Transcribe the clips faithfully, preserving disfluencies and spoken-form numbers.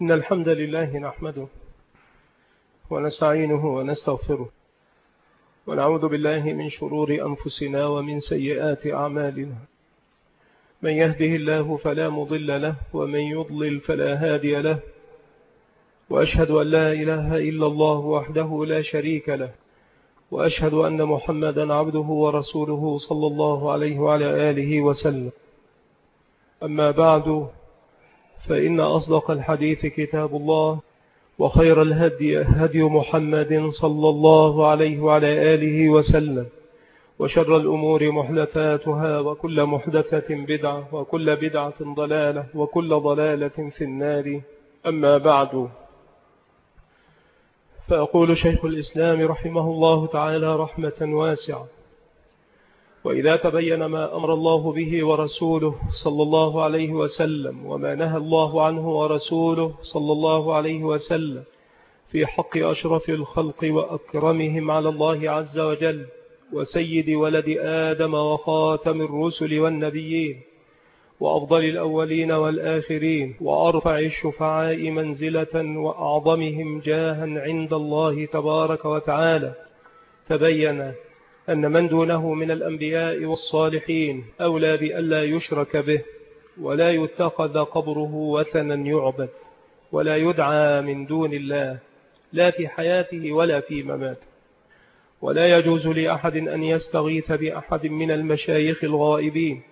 إن الحمد لله نحمده ونستعينه ونستغفره ونعوذ بالله من شرور أنفسنا ومن سيئات أعمالنا. من يهده الله فلا مضل له ومن يضلل فلا هادي له، وأشهد أن لا إله إلا الله وحده لا شريك له، وأشهد أن محمدا عبده ورسوله صلى الله عليه وعلى آله وسلم. أما بعد، فإن أصدق الحديث كتاب الله، وخير الهدي هدي محمد صلى الله عليه وعلى آله وسلم، وشر الأمور محدثاتها، وكل محدثة بدعة، وكل بدعة ضلالة، وكل ضلالة في النار. أما بعد، فأقول شيخ الإسلام رحمه الله تعالى رحمة واسعة: وإذا تبين ما أمر الله به ورسوله صلى الله عليه وسلم وما نهى الله عنه ورسوله صلى الله عليه وسلم في حق أشرف الخلق وأكرمهم على الله عز وجل، وسيد ولد آدم وخاتم الرسل والنبيين، وأفضل الأولين والآخرين، وأرفع الشفعاء منزلة وأعظمهم جاها عند الله تبارك وتعالى، تبين أن من دونه من الأنبياء والصالحين أولى بألا يشرك به، ولا يتخذ قبره وثنا يعبد، ولا يدعى من دون الله، لا في حياته ولا في مماته. ولا يجوز لأحد أن يستغيث بأحد من المشايخ الغائبين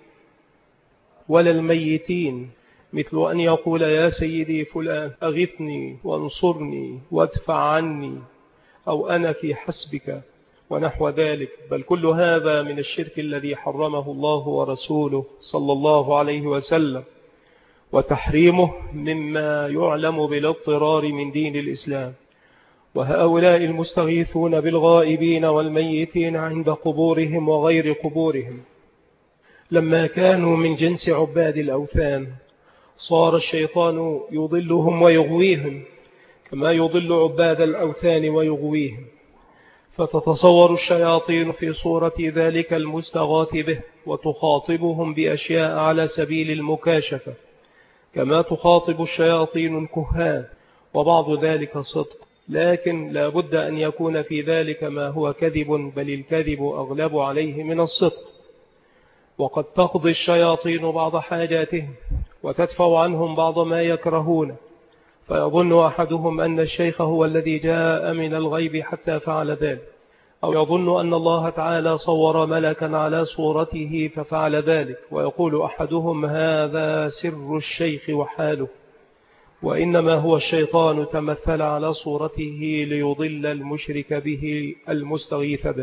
ولا الميتين، مثل أن يقول: يا سيدي فلان أغثني وانصرني وادفع عني، أو أنا في حسبك، ونحو ذلك. بل كل هذا من الشرك الذي حرمه الله ورسوله صلى الله عليه وسلم، وتحريمه مما يعلم بالاضطرار من دين الإسلام. وهؤلاء المستغيثون بالغائبين والميتين عند قبورهم وغير قبورهم، لما كانوا من جنس عباد الأوثان، صار الشيطان يضلهم ويغويهم كما يضل عباد الأوثان ويغويهم. فتتصور الشياطين في صورة ذلك المستغاث به، وتخاطبهم بأشياء على سبيل المكاشفة، كما تخاطب الشياطين الكهان، وبعض ذلك صدق، لكن لا بد أن يكون في ذلك ما هو كذب، بل الكذب أغلب عليه من الصدق. وقد تقضي الشياطين بعض حاجاتهم، وتدفع عنهم بعض ما يكرهون، فيظن أحدهم أن الشيخ هو الذي جاء من الغيب حتى فعل ذلك، أو يظن أن الله تعالى صور ملكا على صورته ففعل ذلك، ويقول أحدهم: هذا سر الشيخ وحاله، وإنما هو الشيطان تمثل على صورته ليضل المشرك به المستغيث به.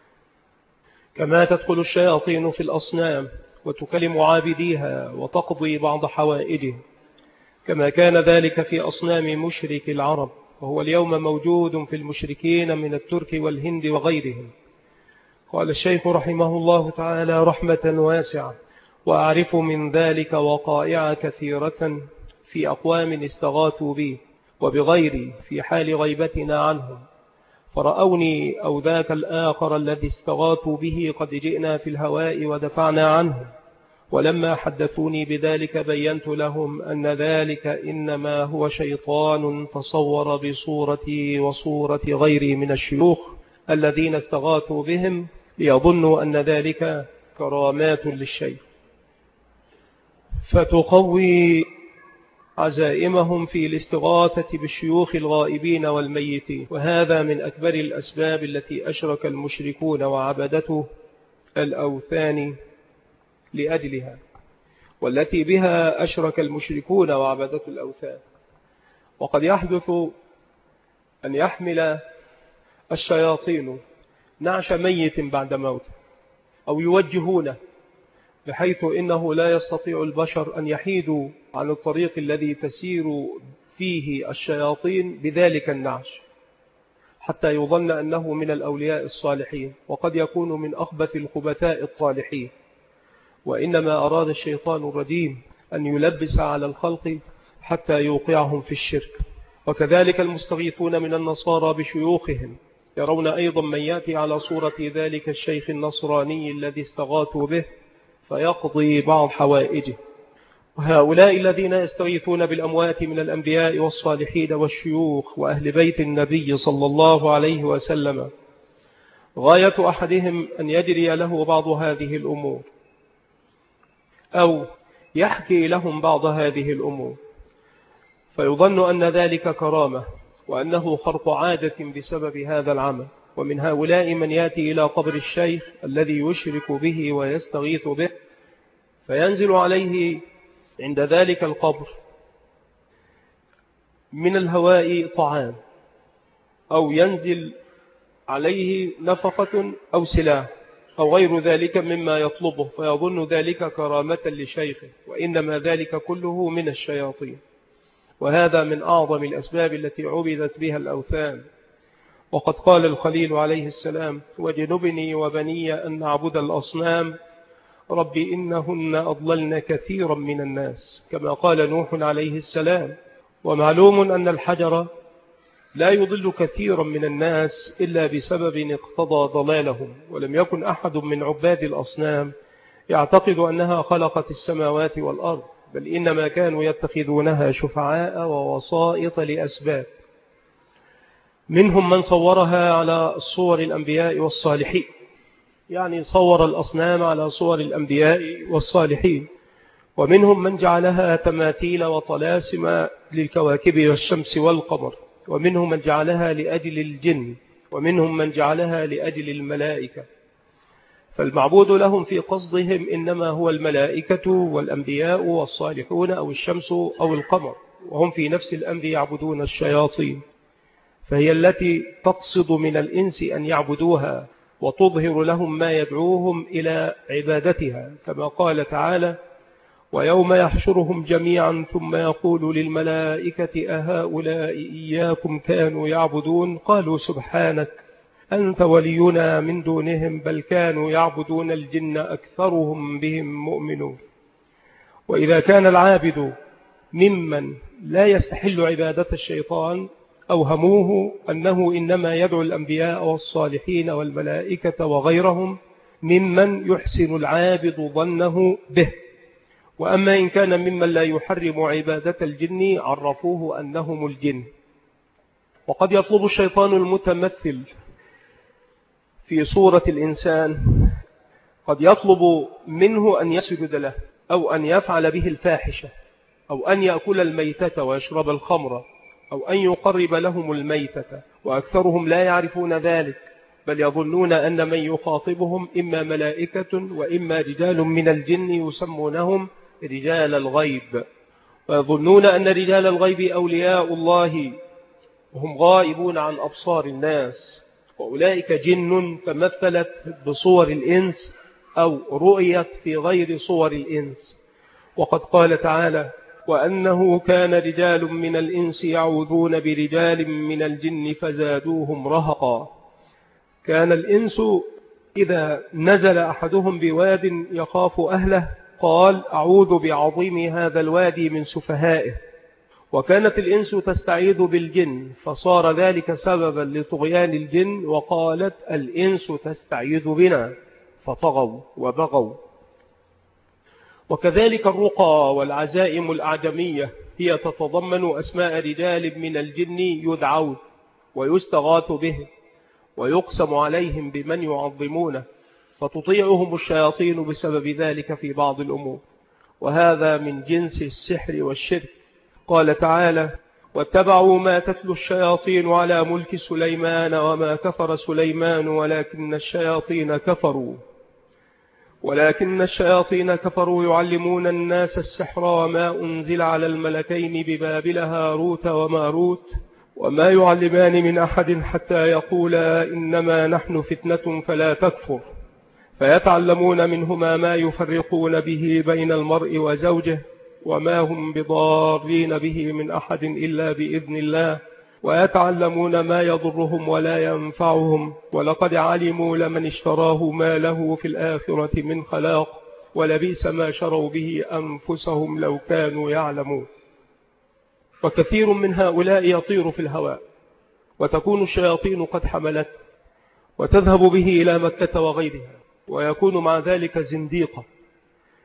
كما تدخل الشياطين في الأصنام وتكلم عابديها وتقضي بعض حوائجهم، كما كان ذلك في أصنام مشرك العرب، وهو اليوم موجود في المشركين من الترك والهند وغيرهم. قال الشيخ رحمه الله تعالى رحمة واسعة: وأعرف من ذلك وقائع كثيرة في أقوام استغاثوا بي وبغيري في حال غيبتنا عنهم، فرأوني أو ذاك الآخر الذي استغاثوا به قد جئنا في الهواء ودفعنا عنه، ولما حدثوني بذلك بينت لهم أن ذلك إنما هو شيطان تصور بصورتي وصورة غيري من الشيوخ الذين استغاثوا بهم، ليظنوا أن ذلك كرامات للشيخ، فتقوي عزائمهم في الاستغاثة بالشيوخ الغائبين والميتين. وهذا من أكبر الأسباب التي أشرك المشركون وعبدته الأوثان لأجلها، والتي بها أشرك المشركون وعبدة الأوثان. وقد يحدث أن يحمل الشياطين نعش ميت بعد موته، أو يوجهونه بحيث إنه لا يستطيع البشر أن يحيدوا عن الطريق الذي تسير فيه الشياطين بذلك النعش، حتى يظن أنه من الأولياء الصالحين، وقد يكون من أخبث الخبثاء الطالحين. وإنما أراد الشيطان الرجيم أن يلبس على الخلق حتى يوقعهم في الشرك. وكذلك المستغيثون من النصارى بشيوخهم يرون أيضا من يأتي على صورة ذلك الشيخ النصراني الذي استغاثوا به فيقضي بعض حوائجه. وهؤلاء الذين يستغيثون بالأموات من الأنبياء والصالحين والشيوخ وأهل بيت النبي صلى الله عليه وسلم غاية أحدهم أن يجري له بعض هذه الأمور أو يحكي لهم بعض هذه الأمور، فيظن أن ذلك كرامة وأنه خرق عادة بسبب هذا العمل. ومن هؤلاء من يأتي إلى قبر الشيخ الذي يشرك به ويستغيث به، فينزل عليه عند ذلك القبر من الهواء طعام، أو ينزل عليه نفقة أو سلاح أو غير ذلك مما يطلبه، فيظن ذلك كرامة لشيخه، وإنما ذلك كله من الشياطين. وهذا من أعظم الأسباب التي عبدت بها الأوثان. وقد قال الخليل عليه السلام: وجنبني وبني أن نعبد الأصنام رب إنهن أضللن كثيرا من الناس، كما قال نوح عليه السلام. ومعلوم أن الحجر لا يضل كثيرا من الناس إلا بسبب اقتضى ضلالهم، ولم يكن أحد من عباد الأصنام يعتقد أنها خلقت السماوات والأرض، بل إنما كانوا يتخذونها شفعاء ووسائط لأسباب. منهم من صورها على صور الأنبياء والصالحين، يعني صور الأصنام على صور الأنبياء والصالحين. ومنهم من جعلها تماثيل وطلاسم للكواكب والشمس والقمر، ومنهم من جعلها لأجل الجن، ومنهم من جعلها لأجل الملائكة. فالمعبود لهم في قصدهم إنما هو الملائكة والأنبياء والصالحون أو الشمس أو القمر، وهم في نفس الأمر يعبدون الشياطين، فهي التي تقصد من الإنس أن يعبدوها وتظهر لهم ما يدعوهم إلى عبادتها، كما قال تعالى: ويوم يحشرهم جميعا ثم يقول للملائكة أهؤلاء إياكم كانوا يعبدون قالوا سبحانك أنت ولينا من دونهم بل كانوا يعبدون الجن أكثرهم بهم مؤمنون. وإذا كان العابد ممن لا يستحل عبادة الشيطان أوهموه أنه إنما يدعو الأنبياء والصالحين والملائكة وغيرهم ممن يحسن العابد ظنه به. وأما إن كان ممن لا يحرم عبادة الجن عرفوه أنهم الجن. وقد يطلب الشيطان المتمثل في صورة الإنسان، قد يطلب منه أن يسجد له، أو أن يفعل به الفاحشة، أو أن يأكل الميتة ويشرب الخمر، أو أن يقرب لهم الميتة، وأكثرهم لا يعرفون ذلك، بل يظنون أن من يخاطبهم إما ملائكة وإما رجال من الجن يسمونهم رجال الغيب، ويظنون أن رجال الغيب أولياء الله وهم غائبون عن أبصار الناس، وأولئك جن تمثلت بصور الإنس أو رؤيت في غير صور الإنس. وقد قال تعالى: وأنه كان رجال من الإنس يعوذون برجال من الجن فزادوهم رهقا. كان الإنس إذا نزل أحدهم بواد يخاف أهله قال: أعوذ بعظيم هذا الوادي من سفهائه. وكانت الإنس تستعيذ بالجن، فصار ذلك سببا لطغيان الجن، وقالت الإنس تستعيذ بنا، فطغوا وبغوا. وكذلك الرقى والعزائم الأعجمية هي تتضمن أسماء رجال من الجن يدعون ويستغاث به ويقسم عليهم بمن يعظمونه، فتطيعهم الشياطين بسبب ذلك في بعض الأمور، وهذا من جنس السحر والشرك. قال تعالى: واتبعوا ما تتلو الشياطين على ملك سليمان وما كفر سليمان ولكن الشياطين كفروا ولكن الشياطين كفروا يعلمون الناس السحر وما أنزل على الملكين ببابل هاروت وماروت وما يعلمان من أحد حتى يقولا إنما نحن فتنة فلا تكفر، فيتعلمون منهما ما يفرقون به بين المرء وزوجه وما هم بضارين به من أحد إلا بإذن الله، ويتعلمون ما يضرهم ولا ينفعهم، ولقد علموا لمن اشتراه ما له في الآخرة من خلاق ولبئس ما شروا به أنفسهم لو كانوا يعلمون. وكثير من هؤلاء يطير في الهواء، وتكون الشياطين قد حملته وتذهب به إلى مكة وغيرها، ويكون مع ذلك زنديقا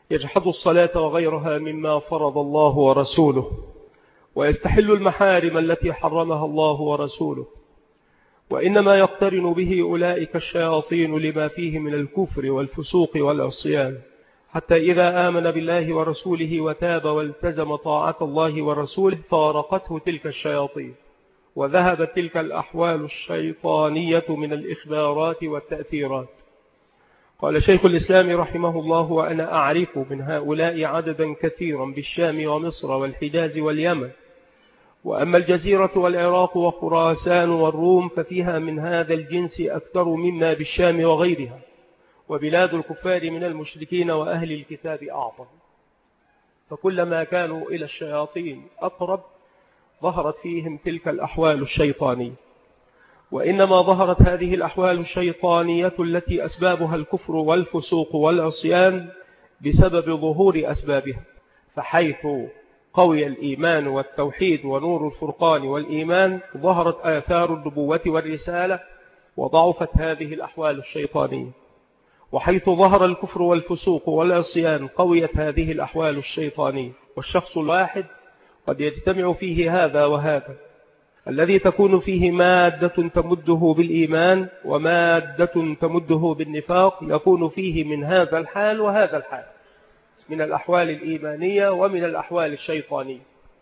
يجحد الصلاة وغيرها مما فرض الله ورسوله، ويستحل المحارم التي حرمها الله ورسوله، وإنما يقترن به أولئك الشياطين لما فيه من الكفر والفسوق والعصيان، حتى إذا آمن بالله ورسوله وتاب والتزم طاعة الله ورسوله فارقته تلك الشياطين، وذهبت تلك الأحوال الشيطانية من الإخبارات والتأثيرات. قال شيخ الإسلام رحمه الله: وأنا أعرف من هؤلاء عددا كثيرا بالشام ومصر والحجاز واليمن، وأما الجزيرة والعراق وخراسان والروم ففيها من هذا الجنس أكثر مما بالشام وغيرها، وبلاد الكفار من المشركين وأهل الكتاب أعظم. فكلما كانوا إلى الشياطين أقرب ظهرت فيهم تلك الأحوال الشيطانية، وإنما ظهرت هذه الأحوال الشيطانية التي أسبابها الكفر والفسوق والعصيان بسبب ظهور أسبابها، فحيث قوي الإيمان والتوحيد ونور الفرقان والإيمان ظهرت آثار النبوة والرسالة وضعفت هذه الأحوال الشيطانية، وحيث ظهر الكفر والفسوق والعصيان قويت هذه الأحوال الشيطانية. والشخص الواحد قد يجتمع فيه هذا وهذا، الذي تكون فيه مادة تمده بالإيمان ومادة تمده بالنفاق، يكون فيه من هذا الحال وهذا الحال، من الأحوال الإيمانية ومن الأحوال الشيطانية.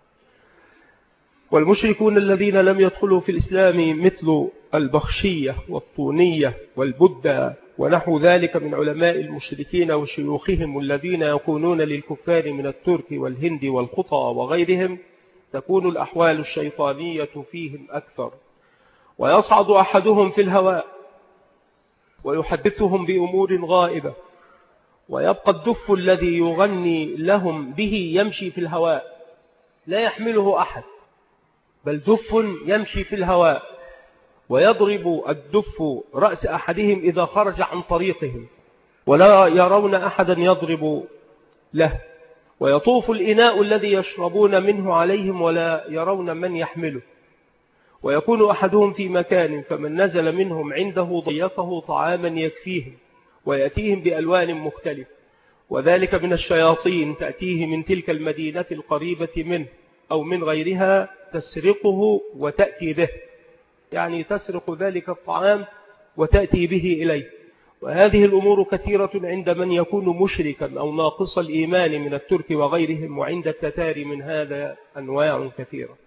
والمشركون الذين لم يدخلوا في الإسلام مثل البخشية والطونية والبدة ونحو ذلك من علماء المشركين وشيوخهم الذين يكونون للكفار من الترك والهند والخطى وغيرهم، تكون الأحوال الشيطانية فيهم أكثر، ويصعد أحدهم في الهواء ويحدثهم بأمور غائبة، ويبقى الدف الذي يغني لهم به يمشي في الهواء لا يحمله أحد، بل دف يمشي في الهواء، ويضرب الدف رأس أحدهم إذا خرج عن طريقهم ولا يرون أحدا يضرب له، ويطوف الإناء الذي يشربون منه عليهم ولا يرون من يحمله، ويكون أحدهم في مكان فمن نزل منهم عنده ضيفه طعاما يكفيهم، ويأتيهم بألوان مختلفة، وذلك من الشياطين تأتيه من تلك المدينة القريبة منه أو من غيرها تسرقه وتأتي به، يعني تسرق ذلك الطعام وتأتي به إليه. وهذه الأمور كثيرة عند من يكون مشركا أو ناقص الإيمان من الترك وغيرهم، وعند التتار من هذا أنواع كثيرة.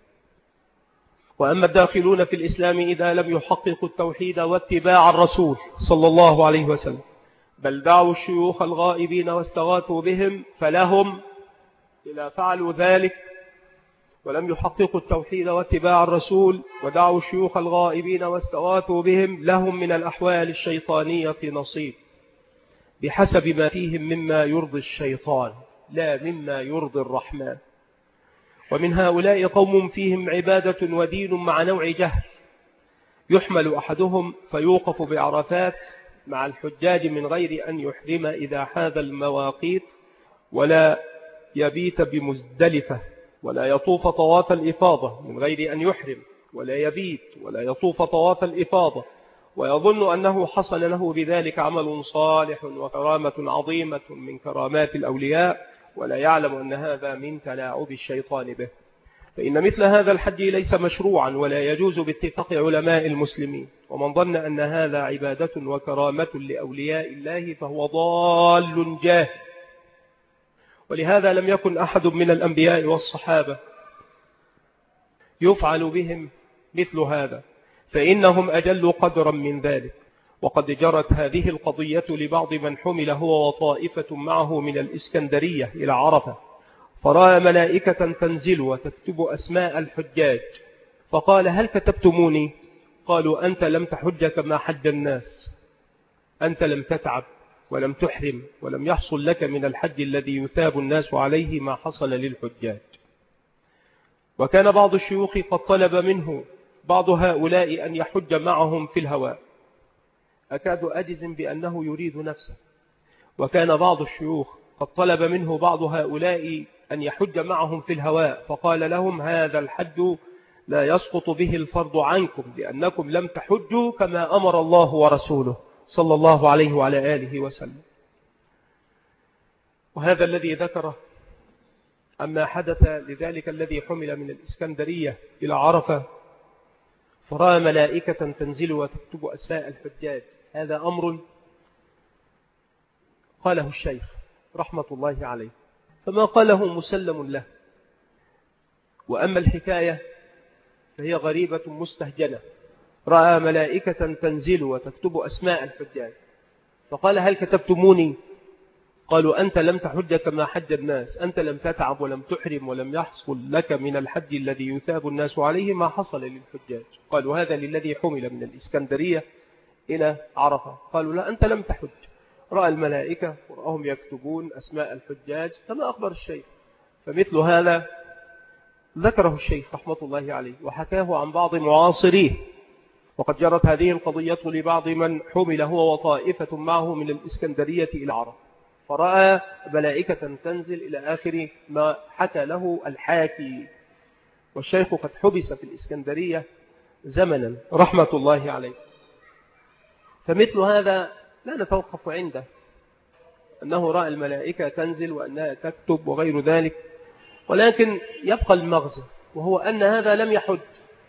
وأما الداخلون في الإسلام إذا لم يحققوا التوحيد واتباع الرسول صلى الله عليه وسلم، بل دعوا الشيوخ الغائبين واستغاثوا بهم، فلهم إذا فعلوا ذلك ولم يحققوا التوحيد واتباع الرسول ودعوا الشيوخ الغائبين واستغاثوا بهم، لهم من الأحوال الشيطانية نصيب بحسب ما فيهم مما يرضي الشيطان لا مما يرضي الرحمن. ومن هؤلاء قوم فيهم عبادة ودين مع نوع جهل، يحمل أحدهم فيوقف بعرفات مع الحجاج من غير أن يحرم إذا حاذ المواقيت، ولا يبيت بمزدلفة، ولا يطوف طواف الإفاضة من غير أن يحرم، ولا يبيت ولا يطوف طواف الإفاضة، ويظن أنه حصل له بذلك عمل صالح وكرامة عظيمة من كرامات الأولياء، ولا يعلم أن هذا من تلاعب الشيطان به. فإن مثل هذا الحج ليس مشروعا ولا يجوز باتفاق علماء المسلمين، ومن ظن أن هذا عبادة وكرامة لأولياء الله فهو ضال جاهل. ولهذا لم يكن أحد من الأنبياء والصحابة يفعل بهم مثل هذا، فإنهم أجل قدرا من ذلك. وقد جرت هذه القضية لبعض من حمل هو وطائفة معه من الإسكندرية إلى عرفة، فرأى ملائكة تنزل وتكتب أسماء الحجاج، فقال: هل كتبتموني؟ قالوا: أنت لم تحج كما حج الناس، أنت لم تتعب ولم تحرم ولم يحصل لك من الحج الذي يثاب الناس عليه ما حصل للحجاج. وكان بعض الشيوخ قد طلب منه بعض هؤلاء أن يحج معهم في الهواء، أكاد أجزم بأنه يريد نفسه. وكان بعض الشيوخ قد طلب منه بعض هؤلاء أن يحج معهم في الهواء، فقال لهم: هذا الحج لا يسقط به الفرض عنكم، لأنكم لم تحجوا كما أمر الله ورسوله صلى الله عليه وعلى آله وسلم. وهذا الذي ذكره أما حدث لذلك الذي حمل من الإسكندرية إلى عرفة فرأى ملائكة تنزل وتكتب أسماء الحجاج، هذا أمر قاله الشيخ رحمة الله عليه، فما قاله مسلم له. وأما الحكاية فهي غريبة مستهجنة، رأى ملائكة تنزل وتكتب أسماء الحجاج، فقال هل كتبتموني؟ قالوا أنت لم تحج كما حج الناس، أنت لم تتعب ولم تحرم ولم يحصل لك من الحج الذي يثاب الناس عليه ما حصل للحجاج. قالوا هذا للذي حمل من الإسكندرية إلى عرفة. قالوا لا أنت لم تحج. رأى الملائكة ورأهم يكتبون أسماء الحجاج كما أخبر الشيخ. فمثل هذا ذكره الشيخ رحمة الله عليه وحكاه عن بعض معاصريه، وقد جرت هذه القضية لبعض من حمل هو وطائفة معه من الإسكندرية إلى عرفة، فرأى ملائكة تنزل إلى آخر ما حكى له الحاكي، والشيخ قد حبس في الإسكندرية زمنا رحمة الله عليه. فمثل هذا لا نتوقف عنده، أنه رأى الملائكة تنزل وأنها تكتب وغير ذلك، ولكن يبقى المغزى، وهو أن هذا لم يحج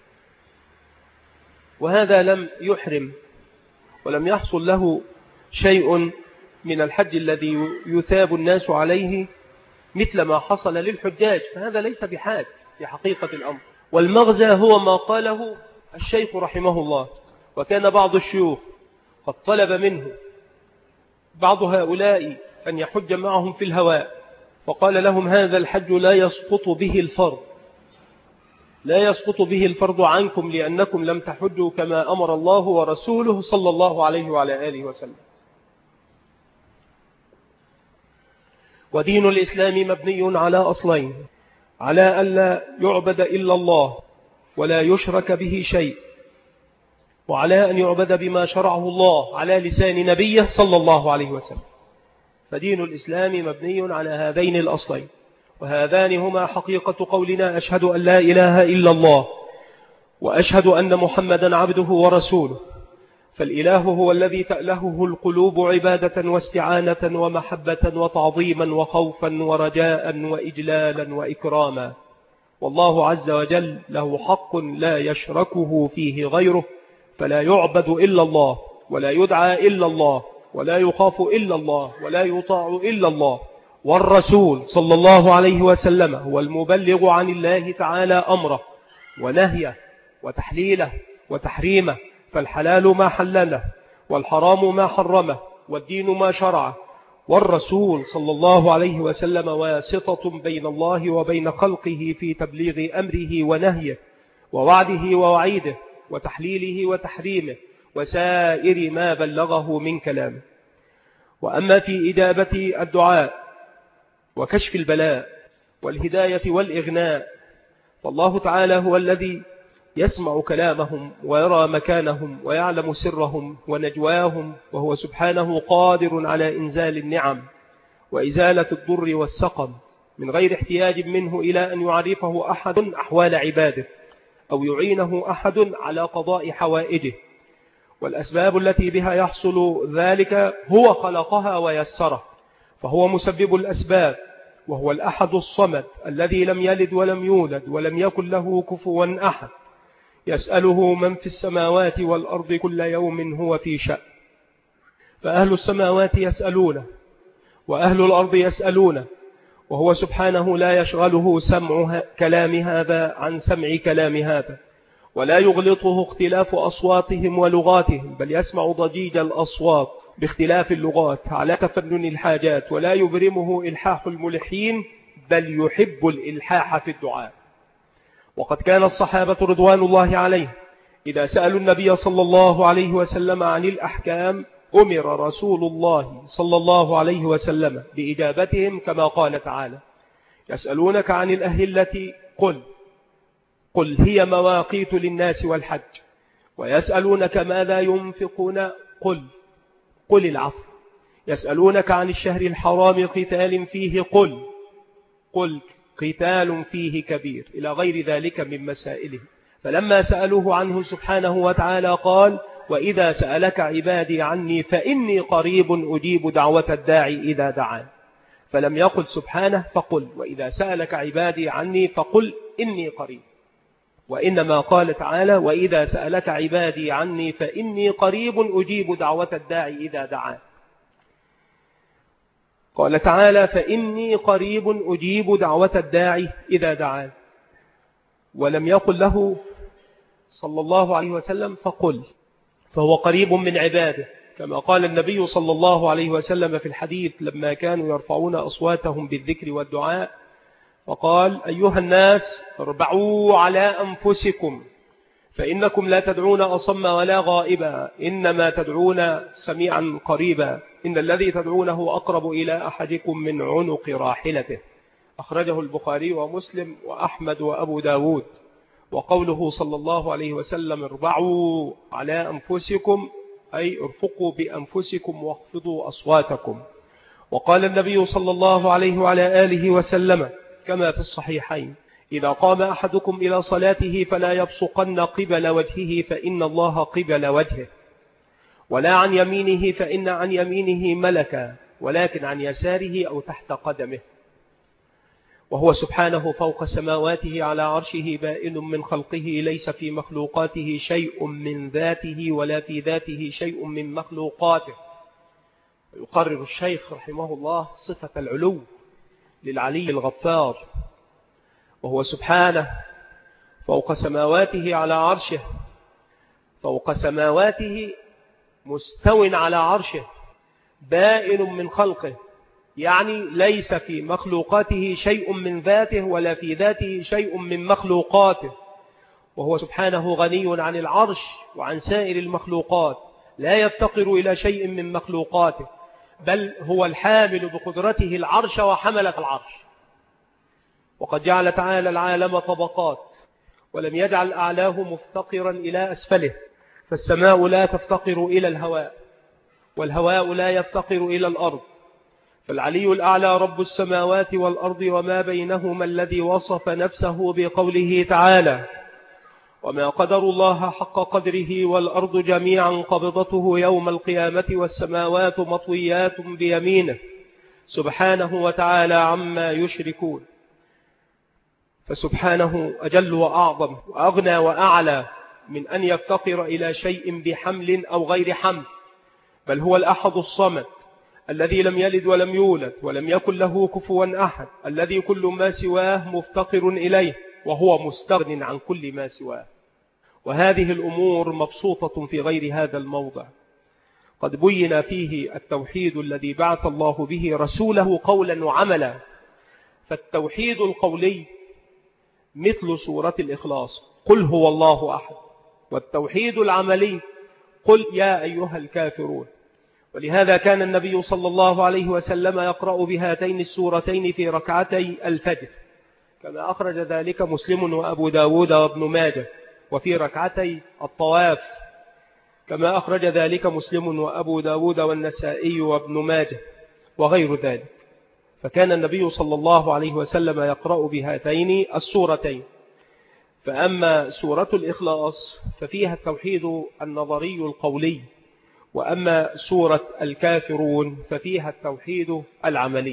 وهذا لم يحرم ولم يحصل له شيء من الحج الذي يثاب الناس عليه مثل ما حصل للحجاج، فهذا ليس بحاج في حقيقة الأمر. والمغزى هو ما قاله الشيخ رحمه الله. وكان بعض الشيوخ قد طلب منه بعض هؤلاء أن يحج معهم في الهواء، فقال لهم هذا الحج لا يسقط به الفرض، لا يسقط به الفرض عنكم لأنكم لم تحجوا كما أمر الله ورسوله صلى الله عليه وعلى آله وسلم. ودين الإسلام مبني على أصلين: على ألا يعبد إلا الله ولا يشرك به شيء، وعلى أن يعبد بما شرعه الله على لسان نبيه صلى الله عليه وسلم. فدين الإسلام مبني على هذين الأصلين، وهذان هما حقيقة قولنا أشهد أن لا إله إلا الله وأشهد أن محمدا عبده ورسوله. فالإله هو الذي تألهه القلوب عبادة واستعانة ومحبة وتعظيما وخوفا ورجاء وإجلالا وإكراما، والله عز وجل له حق لا يشركه فيه غيره، فلا يعبد إلا الله ولا يدعى إلا الله ولا يخاف إلا الله ولا يطاع إلا الله. والرسول صلى الله عليه وسلم هو المبلغ عن الله تعالى أمره ونهيه وتحليله وتحريمه، فالحلال ما حلله والحرام ما حرمه والدين ما شرعه. والرسول صلى الله عليه وسلم واسطة بين الله وبين خلقه في تبليغ أمره ونهيه ووعده ووعيده وتحليله وتحريمه وسائر ما بلغه من كلامه. وأما في إجابة الدعاء وكشف البلاء والهداية والإغناء، فالله تعالى هو الذي يسمع كلامهم ويرى مكانهم ويعلم سرهم ونجواهم، وهو سبحانه قادر على إنزال النعم وإزالة الضر والسقم من غير احتياج منه إلى أن يعرفه أحد أحوال عباده أو يعينه أحد على قضاء حوائجه. والأسباب التي بها يحصل ذلك هو خلقها ويسره، فهو مسبب الأسباب، وهو الأحد الصمد الذي لم يلد ولم يولد ولم يكن له كفوا أحد، يسأله من في السماوات والأرض كل يوم هو في شأن. فأهل السماوات يسألونه وأهل الأرض يسألونه، وهو سبحانه لا يشغله سمع كلام هذا عن سمع كلام هذا، ولا يغلطه اختلاف أصواتهم ولغاتهم، بل يسمع ضجيج الأصوات باختلاف اللغات على تفنن الحاجات، ولا يبرمه إلحاح الملحين، بل يحب الإلحاح في الدعاء. وقد كان الصحابة رضوان الله عليهم إذا سألوا النبي صلى الله عليه وسلم عن الأحكام أمر رسول الله صلى الله عليه وسلم بإجابتهم، كما قال تعالى: يسألونك عن الأهلة قل قل هي مواقيت للناس والحج، ويسألونك ماذا ينفقون قل قل العفو، يسألونك عن الشهر الحرام قتال فيه قل قل قتال فيه كبير، إلى غير ذلك من مسائله. فلما سألوه عنه سبحانه وتعالى قال: وإذا سألك عبادي عني فإني قريب أجيب دعوة الداعي إذا دعان. فلم يقل سبحانه فقل وإذا سألك عبادي عني فقل إني قريب، وإنما قال تعالى وإذا سألك عبادي عني فإني قريب أجيب دعوة الداعي إذا دعان. قال تعالى فإني قريب أجيب دعوة الداعي إذا دعان، ولم يقل له صلى الله عليه وسلم فقل، فهو قريب من عباده، كما قال النبي صلى الله عليه وسلم في الحديث لما كانوا يرفعون أصواتهم بالذكر والدعاء، وقال أيها الناس اربعوا على أنفسكم فإنكم لا تدعون أصم ولا غائبا إنما تدعون سميعا قريبا إن الذي تدعونه أقرب إلى أحدكم من عنق راحلته. أخرجه البخاري ومسلم وأحمد وأبو داود. وقوله صلى الله عليه وسلم اربعوا على أنفسكم أي ارفقوا بأنفسكم واخفضوا أصواتكم. وقال النبي صلى الله عليه وعلى آله وسلم كما في الصحيحين إذا قام أحدكم إلى صلاته فلا يبصقن قبل وجهه فإن الله قبل وجهه، ولا عن يمينه فإن عن يمينه ملكا، ولكن عن يساره أو تحت قدمه. وهو سبحانه فوق سماواته على عرشه بائن من خلقه ليس في مخلوقاته شيء من ذاته ولا في ذاته شيء من مخلوقاته. يقرر الشيخ رحمه الله صفة العلو للعلي الغفار، وهو سبحانه فوق سماواته على عرشه، فوق سماواته مستو على عرشه بائن من خلقه، يعني ليس في مخلوقاته شيء من ذاته ولا في ذاته شيء من مخلوقاته. وهو سبحانه غني عن العرش وعن سائر المخلوقات، لا يفتقر إلى شيء من مخلوقاته، بل هو الحامل بقدرته العرش وحملة العرش. وقد جعل تعالى العالم طبقات ولم يجعل أعلاه مفتقرا إلى أسفله، فالسماء لا تفتقر إلى الهواء والهواء لا يفتقر إلى الأرض، فالعلي الأعلى رب السماوات والأرض وما بينهما الذي وصف نفسه بقوله تعالى وما قدر الله حق قدره والأرض جميعا قبضته يوم القيامة والسماوات مطويات بيمينه سبحانه وتعالى عما يشركون. فسبحانه أجل وأعظم وأغنى وأعلى من أن يفتقر إلى شيء بحمل أو غير حمل، بل هو الأحد الصمد الذي لم يلد ولم يولد ولم يكن له كفوا أحد، الذي كل ما سواه مفتقر إليه وهو مستغن عن كل ما سواه. وهذه الأمور مبسوطة في غير هذا الموضع، قد بين فيه التوحيد الذي بعث الله به رسوله قولا وعملا. فالتوحيد القولي مثل سورة الإخلاص قل هو الله أحد، والتوحيد العملي قل يا أيها الكافرون. ولهذا كان النبي صلى الله عليه وسلم يقرأ بهاتين السورتين في ركعتي الفجر، كما أخرج ذلك مسلم وأبو داود وابن ماجه، وفي ركعتي الطواف كما أخرج ذلك مسلم وأبو داود والنسائي وابن ماجه وغير ذلك. فكان النبي صلى الله عليه وسلم يقرأ بهاتين السورتين. فأما سورة الإخلاص ففيها التوحيد النظري القولي، وأما سورة الكافرون ففيها التوحيد العملي.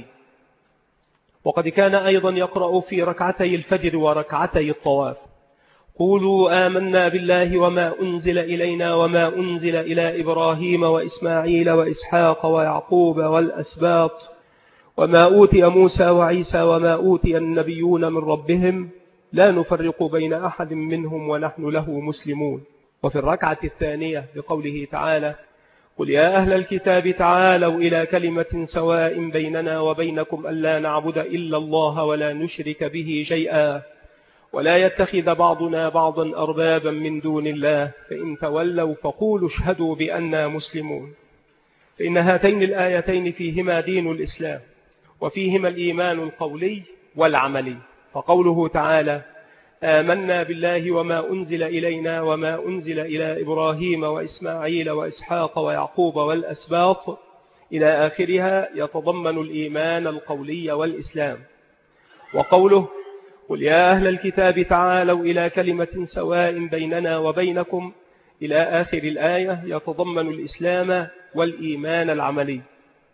وقد كان أيضا يقرأ في ركعتي الفجر وركعتي الطواف قولوا آمنا بالله وما أنزل إلينا وما أنزل إلى إبراهيم وإسماعيل وإسحاق ويعقوب والأسباط وما أوتي موسى وعيسى وما أوتي النبيون من ربهم لا نفرق بين أحد منهم ونحن له مسلمون. وفي الركعة الثانية بقوله تعالى قل يا أهل الكتاب تعالوا إلى كلمة سواء بيننا وبينكم ألا نعبد إلا الله ولا نشرك به شيئا ولا يتخذ بعضنا بعضا أربابا من دون الله فإن تولوا فقولوا اشهدوا بأننا مسلمون. فإن هاتين الآيتين فيهما دين الإسلام وفيهما الإيمان القولي والعملي. فقوله تعالى آمنا بالله وما أنزل إلينا وما أنزل إلى إبراهيم وإسماعيل وإسحاق ويعقوب والأسباط إلى آخرها يتضمن الإيمان القولي والإسلام. وقوله قل يا أهل الكتاب تعالوا إلى كلمة سواء بيننا وبينكم إلى آخر الآية يتضمن الإسلام والإيمان العملي.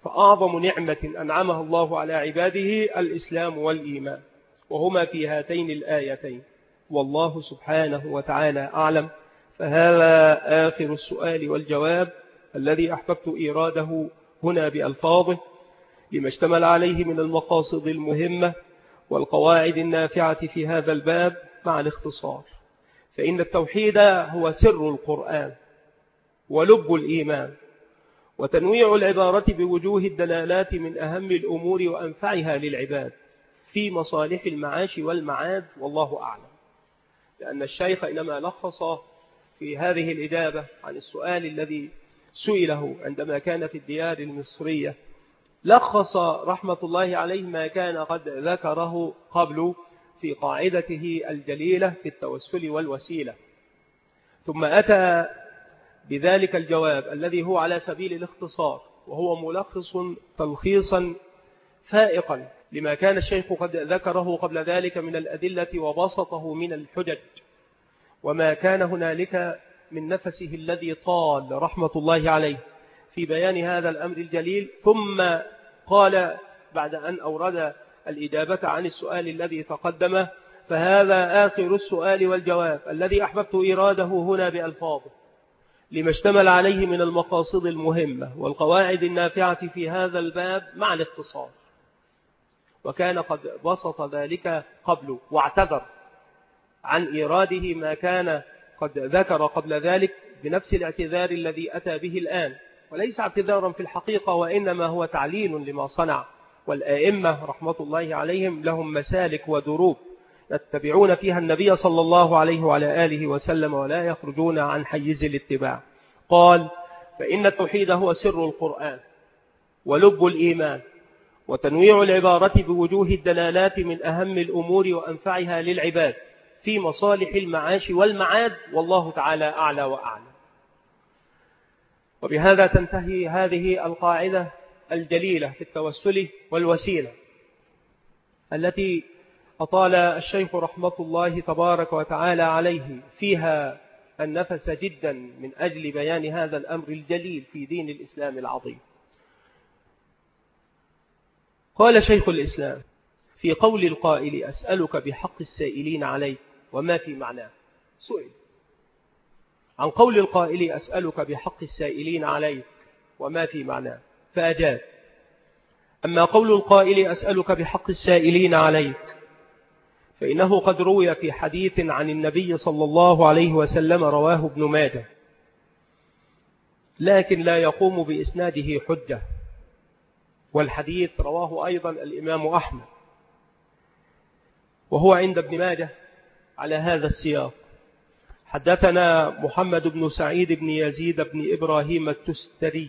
فأعظم نعمة أنعمها الله على عباده الإسلام والإيمان، وهما في هاتين الآيتين. والله سبحانه وتعالى أعلم. فهذا آخر السؤال والجواب الذي أحببت إيراده هنا بألفاظه، لما اشتمل عليه من المقاصد المهمة والقواعد النافعة في هذا الباب مع الاختصار. فإن التوحيد هو سر القرآن ولب الإيمان، وتنويع العبارة بوجوه الدلالات من أهم الأمور وأنفعها للعباد في مصالح المعاش والمعاد، والله أعلم. لأن الشيخ إنما لخص في هذه الإجابة عن السؤال الذي سئله عندما كان في الديار المصرية، لخص رحمة الله عليه ما كان قد ذكره قبل في قاعدته الجليلة في التوسل والوسيلة، ثم أتى بذلك الجواب الذي هو على سبيل الاختصار، وهو ملخص تلخيصا فائقا لما كان الشيخ قد ذكره قبل ذلك من الأدلة وبسطه من الحجج، وما كان هنالك من نفسه الذي طال رحمة الله عليه في بيان هذا الأمر الجليل. ثم قال بعد أن أورد الإجابة عن السؤال الذي تقدمه: فهذا آخر السؤال والجواب الذي أحببت إيراده هنا بألفاظه، لما اشتمل عليه من المقاصد المهمة والقواعد النافعة في هذا الباب مع الاختصار. وكان قد بسط ذلك قبل واعتذر عن إيراده ما كان قد ذكر قبل ذلك بنفس الاعتذار الذي أتى به الآن، وليس اعتذارا في الحقيقة، وإنما هو تعليل لما صنع. والآئمة رحمة الله عليهم لهم مسالك ودروب يتبعون فيها النبي صلى الله عليه وعلى آله وسلم، ولا يخرجون عن حيز الاتباع. قال: فإن التوحيد هو سر القرآن ولب الإيمان، وتنويع العبارة بوجوه الدلالات من أهم الأمور وأنفعها للعباد في مصالح المعاش والمعاد، والله تعالى أعلى وأعلم. وبهذا تنتهي هذه القاعدة الجليلة في التوسل والوسيلة، التي أطال الشيخ رحمة الله تبارك وتعالى عليه فيها النفس جدا من أجل بيان هذا الأمر الجليل في دين الإسلام العظيم. قال شيخ الإسلام في قول القائل: أسألك بحق السائلين عليك، وما في معناه. سئل عن قول القائل: أسألك بحق السائلين عليك، وما في معناه، فأجاب: أما قول القائل: أسألك بحق السائلين عليك، فإنه قد روي في حديث عن النبي صلى الله عليه وسلم رواه ابن ماجه، لكن لا يقوم بإسناده حجة، والحديث رواه أيضا الإمام أحمد، وهو عند ابن ماجه على هذا السياق. حدثنا محمد بن سعيد بن يزيد بن إبراهيم التستري،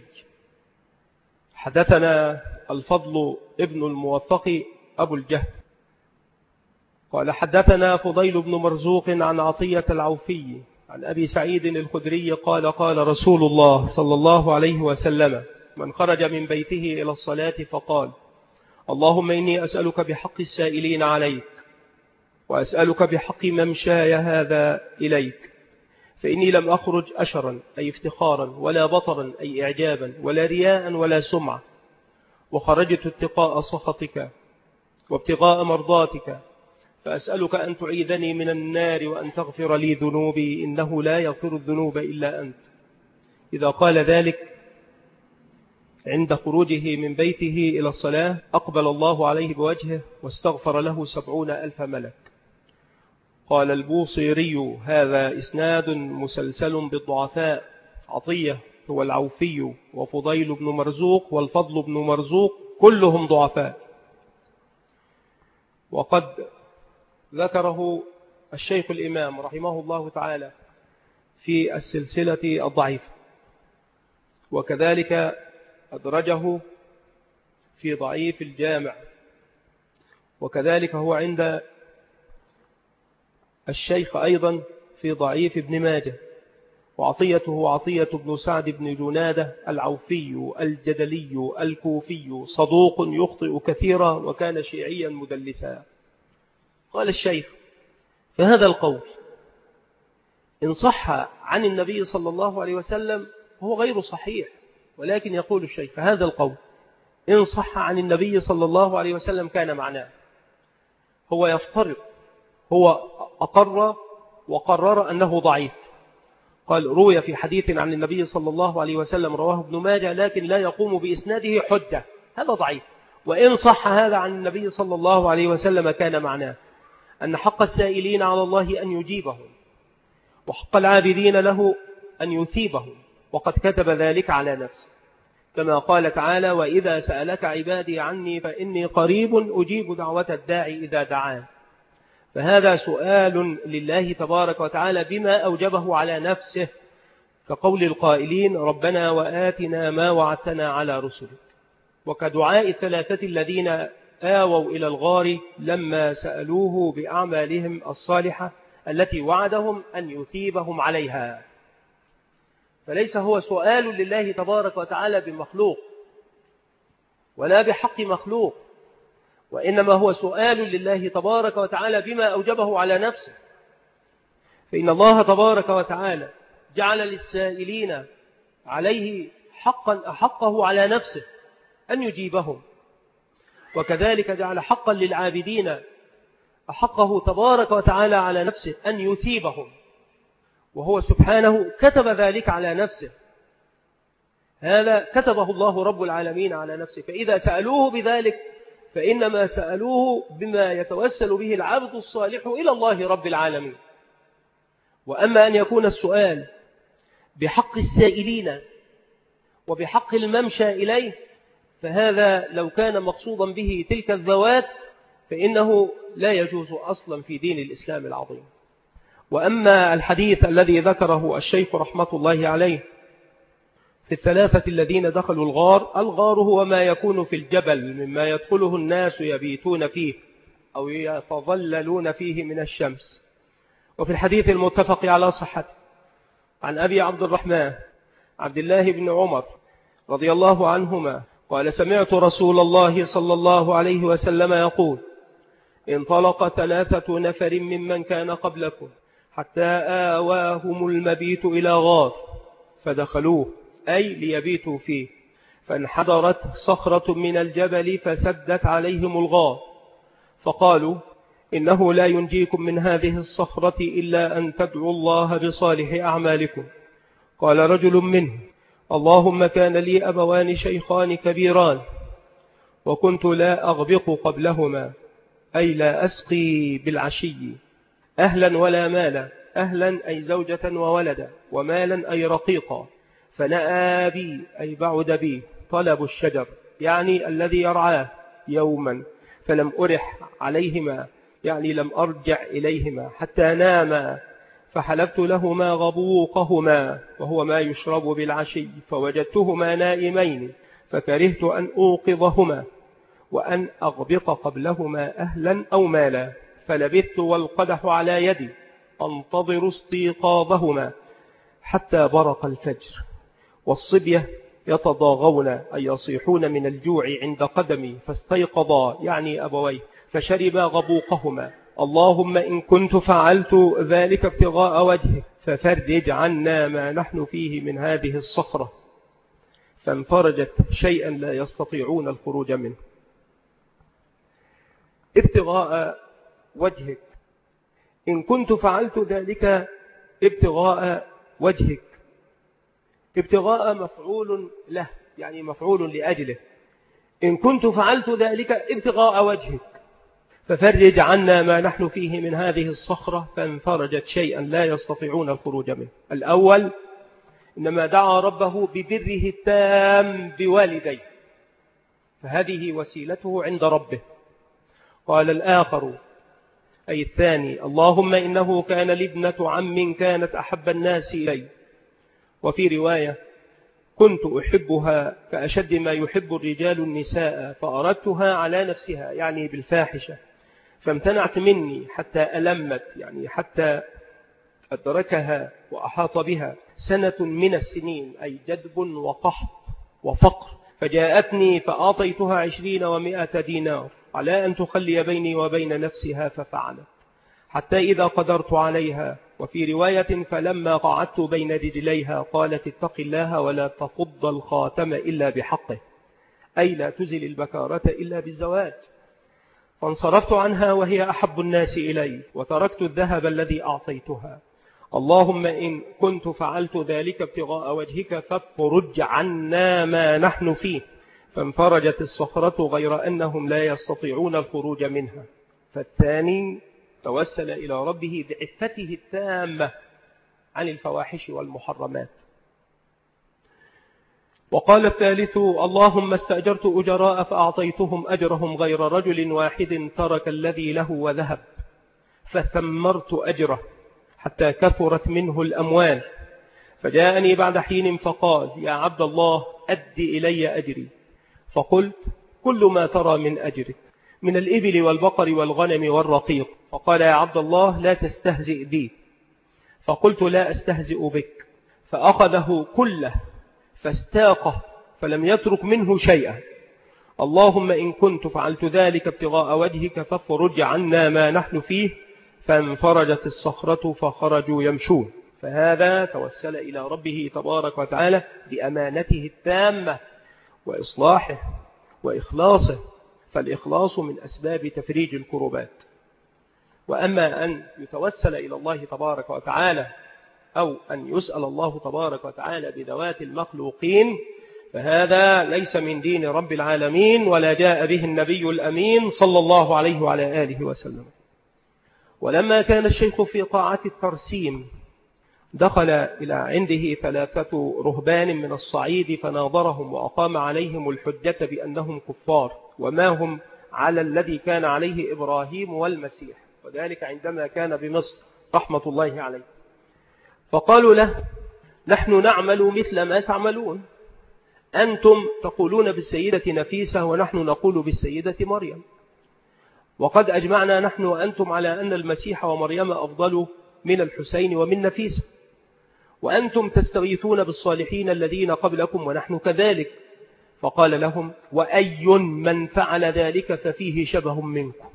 حدثنا الفضل ابن الموفق أبو الجهل، قال: حدثنا فضيل بن مرزوق عن عطية العوفي عن أبي سعيد الخدري قال: قال رسول الله صلى الله عليه وسلم: من خرج من بيته إلى الصلاة فقال: اللهم إني أسألك بحق السائلين عليك، وأسألك بحق ممشاي هذا إليك، فإني لم أخرج أشرا أي افتخارا، ولا بطرا أي إعجابا، ولا رياء ولا سمعة، وخرجت اتقاء سخطك وابتغاء مرضاتك، فأسألك أن تعيذني من النار وأن تغفر لي ذنوبي، إنه لا يغفر الذنوب إلا أنت. إذا قال ذلك عند خروجه من بيته إلى الصلاة أقبل الله عليه بوجهه واستغفر له سبعون ألف ملك. قال البوصيري: هذا إسناد مسلسل بالضعفاء، عطية هو العوفي، وفضيل بن مرزوق والفضل بن مرزوق كلهم ضعفاء. وقد ذكره الشيخ الإمام رحمه الله تعالى في السلسلة الضعيفة، وكذلك أدرجه في ضعيف الجامع، وكذلك هو عند الشيخ أيضا في ضعيف ابن ماجه. وعطيته عطية بن سعد بن جنادة العوفي الجدلي الكوفي، صدوق يخطئ كثيرا، وكان شيعيا مدلسا. قال الشيخ: فهذا القول إن صح عن النبي صلى الله عليه وسلم هو غير صحيح، ولكن يقول الشيخ: فهذا القول إن صح عن النبي صلى الله عليه وسلم كان معناه. هو يفترض، هو أقر وقرر أنه ضعيف، قال روي في حديث عن النبي صلى الله عليه وسلم رواه ابن ماجه لكن لا يقوم بإسناده حجة، هذا ضعيف. وإن صح هذا عن النبي صلى الله عليه وسلم كان معناه أن حق السائلين على الله أن يجيبهم، وحق العابدين له أن يثيبهم، وقد كتب ذلك على نفسه كما قال تعالى: وإذا سألك عبادي عني فإني قريب أجيب دعوة الداعي إذا دعان. فهذا سؤال لله تبارك وتعالى بما أوجبه على نفسه، كقول القائلين: ربنا وآتنا ما وعدتنا على رسلك، وكدعاء الثلاثة الذين آووا إلى الغار لما سألوه بأعمالهم الصالحة التي وعدهم أن يثيبهم عليها. فليس هو سؤال لله تبارك وتعالى بمخلوق ولا بحق مخلوق، وإنما هو سؤال لله تبارك وتعالى بما أوجبه على نفسه. فإن الله تبارك وتعالى جعل للسائلين عليه حقا أحقه على نفسه أن يجيبهم، وكذلك جعل حقا للعابدين أحقه تبارك وتعالى على نفسه أن يثيبهم، وهو سبحانه كتب ذلك على نفسه. هذا كتبه الله رب العالمين على نفسه، فإذا سألوه بذلك فإنما سألوه بما يتوسل به العبد الصالح إلى الله رب العالمين. وأما أن يكون السؤال بحق السائلين وبحق الممشى إليه فهذا لو كان مقصودا به تلك الذوات فإنه لا يجوز أصلا في دين الإسلام العظيم. وأما الحديث الذي ذكره الشيخ رحمة الله عليه في الثلاثة الذين دخلوا الغار، الغار هو ما يكون في الجبل مما يدخله الناس يبيتون فيه أو يتظللون فيه من الشمس. وفي الحديث المتفق على صحته عن أبي عبد الرحمن عبد الله بن عمر رضي الله عنهما قال: سمعت رسول الله صلى الله عليه وسلم يقول: انطلق ثلاثة نفر ممن كان قبلكم حتى آواهم المبيت إلى غار فدخلوه، أي ليبيتوا فيه، فانحدرت صخرة من الجبل فسدت عليهم الغار، فقالوا: إنه لا ينجيكم من هذه الصخرة إلا أن تدعوا الله بصالح أعمالكم. قال رجل منهم: اللهم كان لي أبوان شيخان كبيران وكنت لا أغبق قبلهما، أي لا أسقي بالعشي، أهلا ولا مالا، أهلا أي زوجة وولدا، ومالا أي رقيقا، فنأى بي أي بعد بي طلب الشجر، يعني الذي يرعاه يوما، فلم أرح عليهما، يعني لم أرجع إليهما حتى ناما، فحلبت لهما غبوقهما وهو ما يشرب بالعشي، فوجدتهما نائمين فكرهت أن أوقظهما وأن أغبق قبلهما أهلا أو مالا، فلبثت والقدح على يدي أنتظر استيقاظهما حتى برق الفجر، والصبية يتضاغون أي يصيحون من الجوع عند قدمي، فاستيقظا يعني أبويه فشربا غبوقهما. اللهم إن كنت فعلت ذلك ابتغاء وجهك ففرج عنا ما نحن فيه من هذه الصخرة، فانفرجت شيئا لا يستطيعون الخروج منه. ابتغاء وجهك، إن كنت فعلت ذلك ابتغاء وجهك، ابتغاء مفعول له يعني مفعول لأجله، إن كنت فعلت ذلك ابتغاء وجهك ففرج عنا ما نحن فيه من هذه الصخرة، فانفرجت شيئا لا يستطيعون الخروج منه. الأول إنما دعا ربه ببره التام بوالديه، فهذه وسيلته عند ربه. قال الآخر أي الثاني: اللهم إنه كان لابنة عم كانت أحب الناس إلي، وفي رواية: كنت أحبها كأشد ما يحب الرجال النساء، فأردتها على نفسها يعني بالفاحشة، فامتنعت مني حتى ألمت يعني حتى أدركها وأحاط بها سنة من السنين، أي جدب وقحط وفقر، فجاءتني فآطيتها عشرين ومائة دينار على أن تخلي بيني وبين نفسها، ففعلت حتى إذا قدرت عليها. وفي رواية: فلما قعدت بين رجليها قالت: اتق الله ولا تفض الخاتم إلا بحقه، أي لا تزل البكارة إلا بالزواج. فانصرفت عنها وهي أحب الناس إلي، وتركت الذهب الذي أعطيتها. اللهم إن كنت فعلت ذلك ابتغاء وجهك فافرج عنا ما نحن فيه. فانفرجت الصخرة غير أنهم لا يستطيعون الخروج منها. فالثاني توسل إلى ربه بعفته التامة عن الفواحش والمحرمات. وقال الثالث: اللهم استأجرت أجراء فأعطيتهم أجرهم غير رجل واحد ترك الذي له وذهب، فثمرت أجره حتى كثرت منه الأموال. فجاءني بعد حين فقال: يا عبد الله أد إلي أجري. فقلت: كل ما ترى من أجرك من الإبل والبقر والغنم والرقيق. فقال: يا عبد الله لا تستهزئ بي. فقلت: لا أستهزئ بك. فأخذه كله فاستاقه فلم يترك منه شيئا. اللهم إن كنت فعلت ذلك ابتغاء وجهك فافرج عنا ما نحن فيه. فانفرجت الصخرة فخرجوا يمشون. فهذا توسل إلى ربه تبارك وتعالى بأمانته التامة وإصلاحه وإخلاصه، فالإخلاص من أسباب تفريج الكربات. وأما أن يتوسل إلى الله تبارك وتعالى أو أن يسأل الله تبارك وتعالى بذوات المخلوقين فهذا ليس من دين رب العالمين، ولا جاء به النبي الأمين صلى الله عليه وعلى آله وسلم. ولما كان الشيخ في قاعة الترسيم دخل إلى عنده ثلاثة رهبان من الصعيد فناظرهم وأقام عليهم الحجة بأنهم كفار، وما هم على الذي كان عليه إبراهيم والمسيح، وذلك عندما كان بمصر رحمة الله عليه. فقالوا له: نحن نعمل مثل ما تعملون، أنتم تقولون بالسيدة نفيسة ونحن نقول بالسيدة مريم، وقد أجمعنا نحن وأنتم على أن المسيح ومريم أفضل من الحسين ومن نفيسة، وأنتم تستغيثون بالصالحين الذين قبلكم ونحن كذلك. فقال لهم: وأي من فعل ذلك ففيه شبه منكم.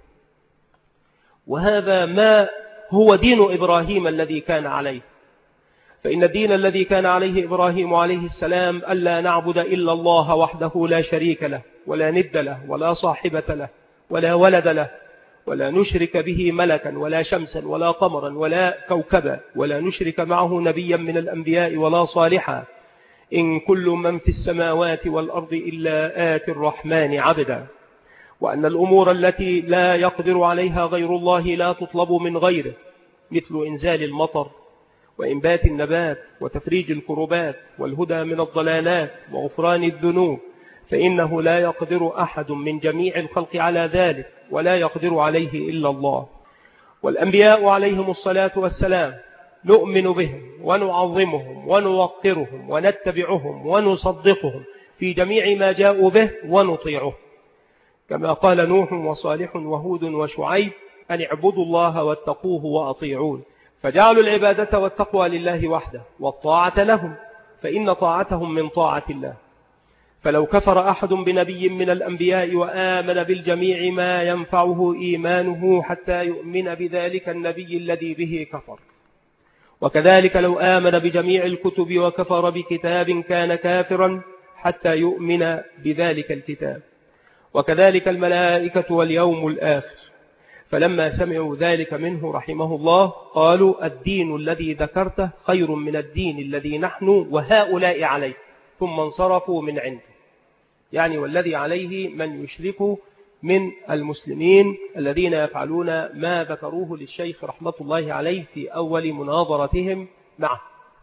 وهذا ما هو دين إبراهيم الذي كان عليه، فإن الدين الذي كان عليه إبراهيم عليه السلام ألا نعبد إلا الله وحده لا شريك له ولا ند له ولا صاحبة له ولا ولد له، ولا نشرك به ملكا ولا شمسا ولا قمرا ولا كوكبا، ولا نشرك معه نبيا من الأنبياء ولا صالحا، إن كل من في السماوات والأرض إلا آتي الرحمن عبدا. وأن الأمور التي لا يقدر عليها غير الله لا تطلب من غيره، مثل إنزال المطر وإنبات النبات وتفريج الكربات والهدى من الضلالات وغفران الذنوب، فإنه لا يقدر أحد من جميع الخلق على ذلك، ولا يقدر عليه إلا الله. والأنبياء عليهم الصلاة والسلام نؤمن بهم ونعظمهم ونوقرهم ونتبعهم ونصدقهم في جميع ما جاءوا به ونطيعه، كما قال نوح وصالح وهود وشعيب: أن اعبدوا الله واتقوه وأطيعون. فجعلوا العبادة والتقوى لله وحده والطاعة لهم، فإن طاعتهم من طاعة الله. فلو كفر أحد بنبي من الأنبياء وآمن بالجميع ما ينفعه إيمانه حتى يؤمن بذلك النبي الذي به كفر. وكذلك لو آمن بجميع الكتب وكفر بكتاب كان كافرا حتى يؤمن بذلك الكتاب. وكذلك الملائكة واليوم الآخر. فلما سمعوا ذلك منه رحمه الله قالوا: الدين الذي ذكرته خير من الدين الذي نحن وهؤلاء عليه، ثم انصرفوا من عنده. يعني والذي عليه من يشرك من المسلمين الذين يفعلون ما ذكروه للشيخ رحمة الله عليه في أول مناظرتهم معه.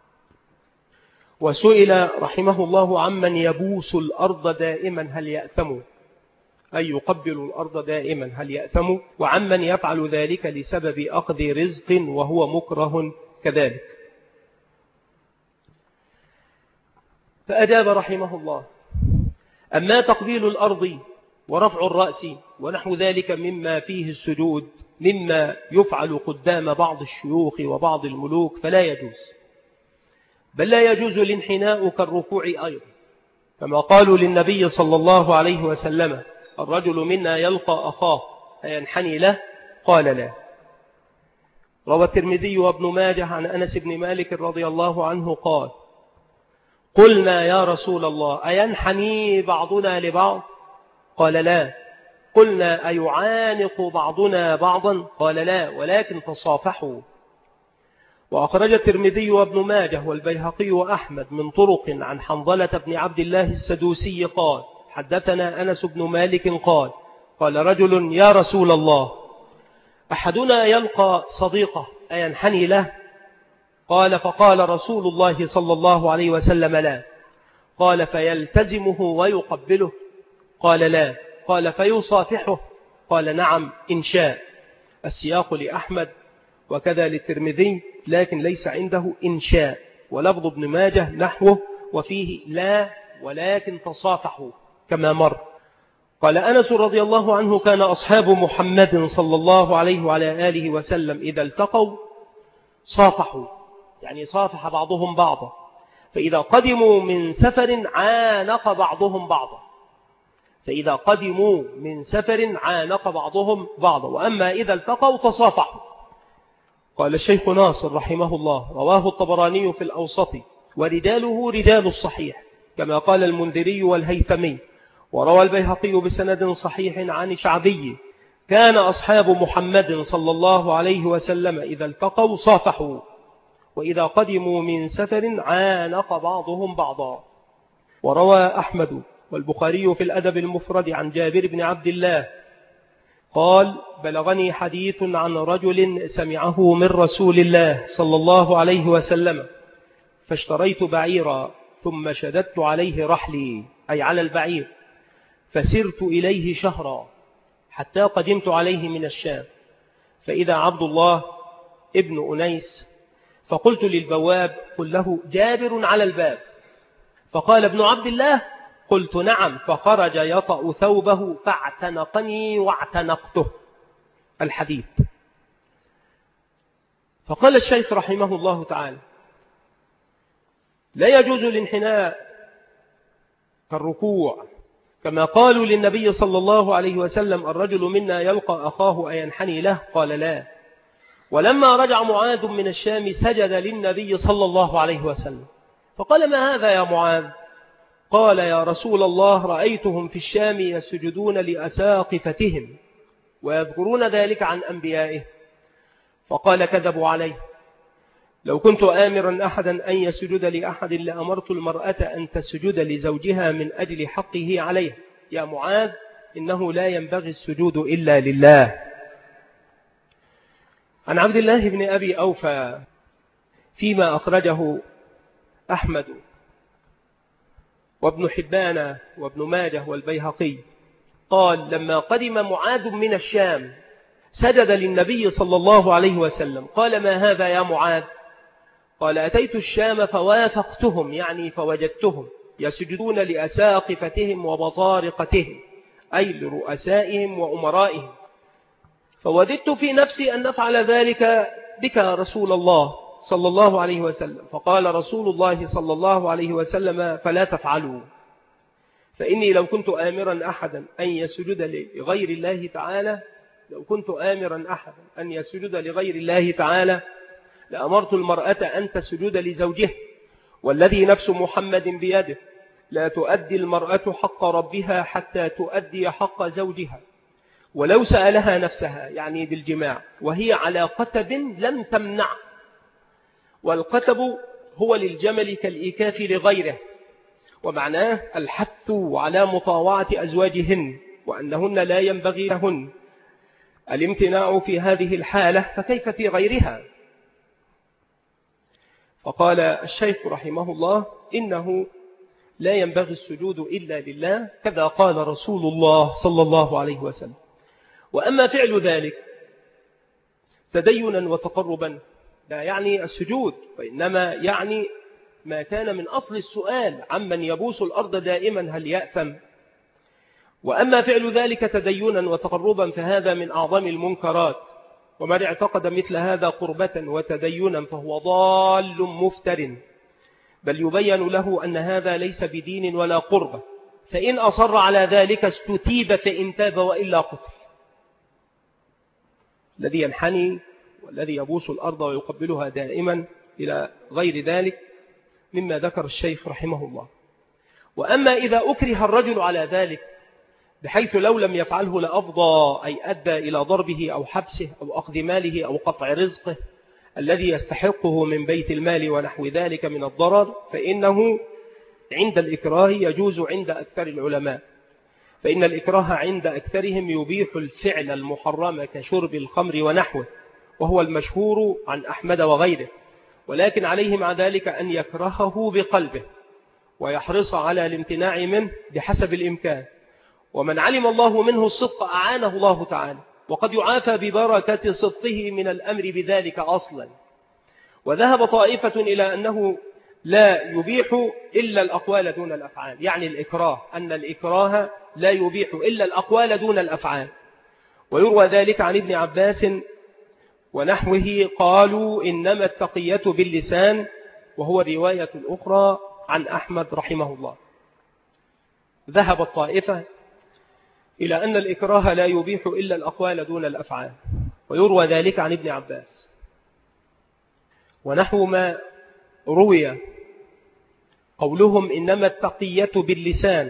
وسئل رحمه الله عمن يبوس الأرض دائما هل يأثموا، أي يقبل الأرض دائما هل يأثموا، وعمن يفعل ذلك لسبب أخذ رزق وهو مكره كذلك. فأجاب رحمه الله: أما تقبيل الأرض ورفع الرأس ونحو ذلك مما فيه السجود مما يفعل قدام بعض الشيوخ وبعض الملوك فلا يجوز، بل لا يجوز الانحناء كالركوع أيضا، كما قالوا للنبي صلى الله عليه وسلم: الرجل منا يلقى أخاه أينحني له؟ قال: لا. روى الترمذي وابن ماجه عن أنس بن مالك رضي الله عنه قال: قلنا يا رسول الله أينحني بعضنا لبعض؟ قال لا. قلنا أيعانق بعضنا بعضا؟ قال لا، ولكن تصافحوا. وأخرج الترمذي وابن ماجه والبيهقي وأحمد من طرق عن حنظلة بن عبد الله السدوسي قال حدثنا أنس بن مالك قال قال رجل يا رسول الله أحدنا يلقى صديقه أينحني له؟ قال فقال رسول الله صلى الله عليه وسلم لا. قال فيلتزمه ويقبله؟ قال لا. قال فيصافحه؟ قال نعم إن شاء. السياق لأحمد وكذا للترمذي، لكن ليس عنده إن شاء، ولفظ ابن ماجه نحوه وفيه لا ولكن تصافحوا كما مر. قال أنس رضي الله عنه كان أصحاب محمد صلى الله عليه وعلى آله وسلم إذا التقوا صافحوا، يعني صافح بعضهم بعضا، فإذا قدموا من سفر عانق بعضهم بعضا فإذا قدموا من سفر عانق بعضهم بعضا وأما إذا التقوا تصافحوا. قال الشيخ ناصر رحمه الله رواه الطبراني في الأوسط ورجاله رجال الصحيح كما قال المنذري والهيثمي، وروى البيهقي بسند صحيح عن شعبي كان أصحاب محمد صلى الله عليه وسلم إذا التقوا صافحوا وإذا قدموا من سفر عانق بعضهم بعضا. وروى أحمد والبخاري في الأدب المفرد عن جابر بن عبد الله قال بلغني حديث عن رجل سمعه من رسول الله صلى الله عليه وسلم فاشتريت بعيرا ثم شددت عليه رحلي أي على البعير فسرت إليه شهرا حتى قدمت عليه من الشام فإذا عبد الله ابن أنيس فقلت للبواب قل له جابر على الباب فقال ابن عبد الله قلت نعم فخرج يطأ ثوبه فاعتنقني واعتنقته. الحديث. فقال الشيخ رحمه الله تعالى لا يجوز الانحناء كالركوع كما قالوا للنبي صلى الله عليه وسلم الرجل منا يلقى أخاه أينحني له؟ قال لا. ولما رجع معاذ من الشام سجد للنبي صلى الله عليه وسلم فقال ما هذا يا معاذ؟ قال يا رسول الله رأيتهم في الشام يسجدون لأساقفتهم ويذكرون ذلك عن أنبيائه. فقال كذبوا عليه، لو كنت آمرا أحدا أن يسجد لأحد لأمرت المرأة أن تسجد لزوجها من أجل حقه عليه. يا معاذ إنه لا ينبغي السجود إلا لله. عن عبد الله بن أبي أوفى فيما أخرجه أحمد وابن حبان وابن ماجه والبيهقي قال لما قدم معاذ من الشام سجد للنبي صلى الله عليه وسلم قال ما هذا يا معاذ؟ قال أتيت الشام فوافقتهم يعني فوجدتهم يسجدون لأساقفتهم وبطارقتهم أي لرؤسائهم وأمرائهم فوددت في نفسي أن نفعل ذلك بك يا رسول الله صلى الله عليه وسلم. فقال رسول الله صلى الله عليه وسلم فلا تفعلوا فإني لو كنت آمرا أحدا أن يسجد لغير الله تعالى لو كنت آمرا أحدا أن يسجد لغير الله تعالى لأمرت المرأة أن تسجد لزوجها والذي نفس محمد بيده لا تؤدي المرأة حق ربها حتى تؤدي حق زوجها ولو سألها نفسها يعني بالجماع وهي على قتب لم تمنع. والقتب هو للجمل كالإيكاف لغيره ومعناه الحث على مطاوعة أزواجهن وأنهن لا ينبغي لهن الامتناع في هذه الحالة فكيف في غيرها. فقال الشيخ رحمه الله إنه لا ينبغي السجود إلا لله كذا قال رسول الله صلى الله عليه وسلم. وأما فعل ذلك تدينا وتقربا لا يعني السجود وإنما يعني ما كان من أصل السؤال عمن يبوس الأرض دائما هل يأثم. وأما فعل ذلك تدينا وتقربا فهذا من أعظم المنكرات ومن اعتقد مثل هذا قربة وتدينا فهو ضال مفتر بل يبين له أن هذا ليس بدين ولا قربة فإن أصر على ذلك استتيب فإن تاب وإلا قتل. الذي ينحني والذي يبوس الأرض ويقبلها دائما إلى غير ذلك مما ذكر الشيخ رحمه الله. وأما إذا أكره الرجل على ذلك بحيث لو لم يفعله لأفضى، أي أدى إلى ضربه أو حبسه أو أخذ ماله أو قطع رزقه الذي يستحقه من بيت المال ونحو ذلك من الضرر، فإنه عند الإكراه يجوز عند أكثر العلماء، فإن الإكراه عند أكثرهم يبيح الفعل المحرم كشرب الخمر ونحوه، وهو المشهور عن أحمد وغيره، ولكن عليه مع ذلك أن يكرهه بقلبه ويحرص على الامتناع منه بحسب الإمكان. ومن علم الله منه الصدق أعانه الله تعالى، وقد يعافى ببركة صدقه من الأمر بذلك أصلا. وذهب طائفة إلى أنه لا يبيح إلا الأقوال دون الأفعال، يعني الإكراه، أن الإكراه لا يبيح إلا الأقوال دون الأفعال. ويروى ذلك عن ابن عباس ونحوه قالوا إنما التقية باللسان، وهو الرواية الأخرى عن أحمد رحمه الله. ذهب الطائفة إلى أن الإكراه لا يبيح إلا الأقوال دون الأفعال، ويروى ذلك عن ابن عباس. ونحو ما روي قولهم إنما التقية باللسان،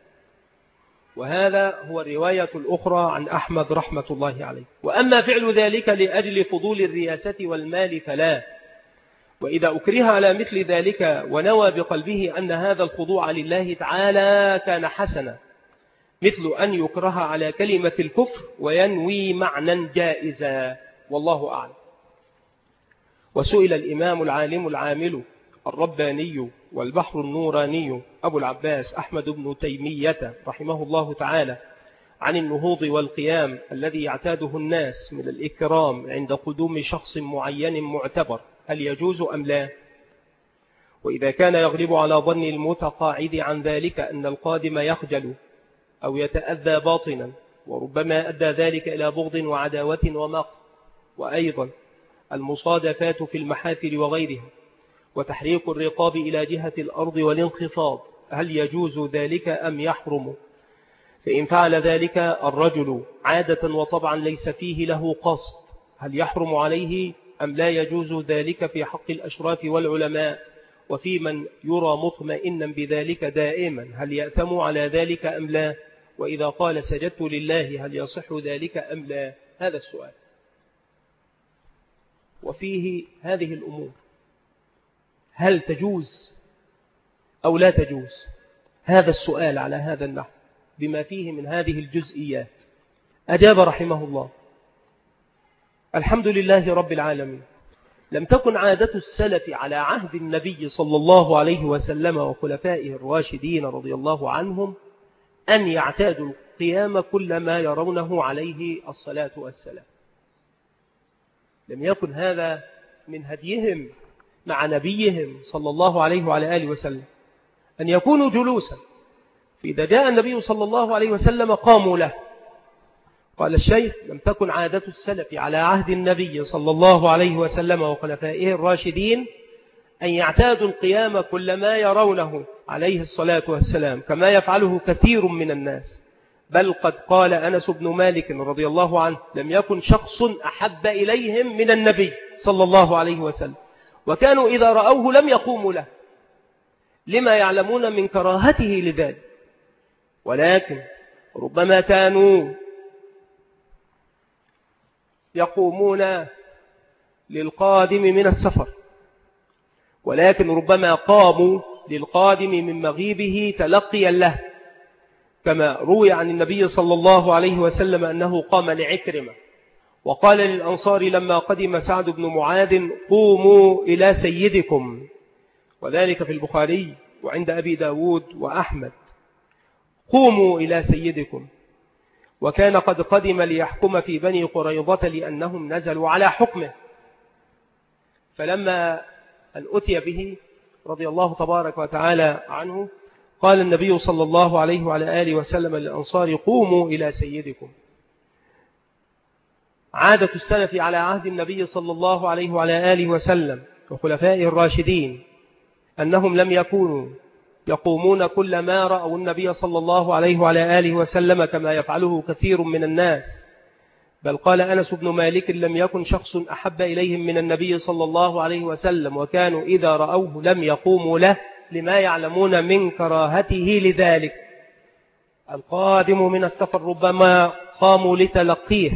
وهذا هو الرواية الأخرى عن أحمد رحمة الله عليه. وأما فعل ذلك لأجل فضول الرياسة والمال فلا. وإذا أكره على مثل ذلك ونوى بقلبه أن هذا الخضوع لله تعالى كان حسنا، مثل أن يكره على كلمة الكفر وينوي معنى جائزا، والله أعلم. وسئل الإمام العالم العامل الرباني والبحر النوراني أبو العباس أحمد بن تيمية رحمه الله تعالى عن النهوض والقيام الذي يعتاده الناس من الإكرام عند قدوم شخص معين معتبر، هل يجوز أم لا؟ وإذا كان يغلب على ظن المتقاعد عن ذلك أن القادم يخجل أو يتأذى باطنا، وربما أدى ذلك إلى بغض وعداوة ومقت، وأيضا المصادفات في المحافل وغيرها، وتحريك الرقاب إلى جهة الأرض والانخفاض، هل يجوز ذلك أم يحرم؟ فإن فعل ذلك الرجل عادة وطبعا ليس فيه له قصد، هل يحرم عليه أم لا يجوز ذلك في حق الأشراف والعلماء؟ وفي من يرى مطمئنا بذلك دائما، هل يأثم على ذلك أم لا؟ وإذا قال سجدت لله هل يصح ذلك أم لا؟ هذا السؤال. وفيه هذه الأمور، هل تجوز أو لا تجوز؟ هذا السؤال على هذا النحو بما فيه من هذه الجزئيات. أجاب رحمه الله: الحمد لله رب العالمين، لم تكن عادة السلف على عهد النبي صلى الله عليه وسلم وخلفائه الراشدين رضي الله عنهم أن يعتادوا القيام كل ما يرونه عليه الصلاة والسلام. لم يكن هذا من هديهم مع نبيهم صلى الله عليه وعلى آله وسلم أن يكونوا جلوسا، فإذا جاء النبي صلى الله عليه وسلم قاموا له. قال الشيخ: لم تكن عادة السلف على عهد النبي صلى الله عليه وسلم وخلفائه الراشدين أن يعتادوا القيام كل ما يرونه عليه الصلاة والسلام كما يفعله كثير من الناس، بل قد قال أنس بن مالك رضي الله عنه: لم يكن شخص أحب إليهم من النبي صلى الله عليه وسلم، وكانوا إذا رأوه لم يقوموا له لما يعلمون من كراهته لذلك، ولكن ربما كانوا يقومون للقادم من السفر، ولكن ربما قاموا للقادم من مغيبه تلقيا له، كما روي عن النبي صلى الله عليه وسلم أنه قام لعكرمة وقال للأنصار لما قدم سعد بن معاذ: قوموا إلى سيدكم، وذلك في البخاري وعند أبي داود وأحمد. قوموا إلى سيدكم، وكان قد قدم ليحكم في بني قريظة لأنهم نزلوا على حكمه، فلما أن أتي به رضي الله تبارك وتعالى عنه قال النبي صلى الله عليه وعلى آله وسلم للأنصار: قوموا إلى سيدكم. عادة السلف على عهد النبي صلى الله عليه وعلى آله وسلم وخلفائه الراشدين أنهم لم يكونوا يقومون كل ما رأوا النبي صلى الله عليه وعلى آله وسلم كما يفعله كثير من الناس، بل قال أنس بن مالك لم يكن شخص أحب إليهم من النبي صلى الله عليه وسلم، وكانوا إذا رأوه لم يقوموا له لما يعلمون من كراهته لذلك. القادم من السفر ربما قاموا لتلقيه.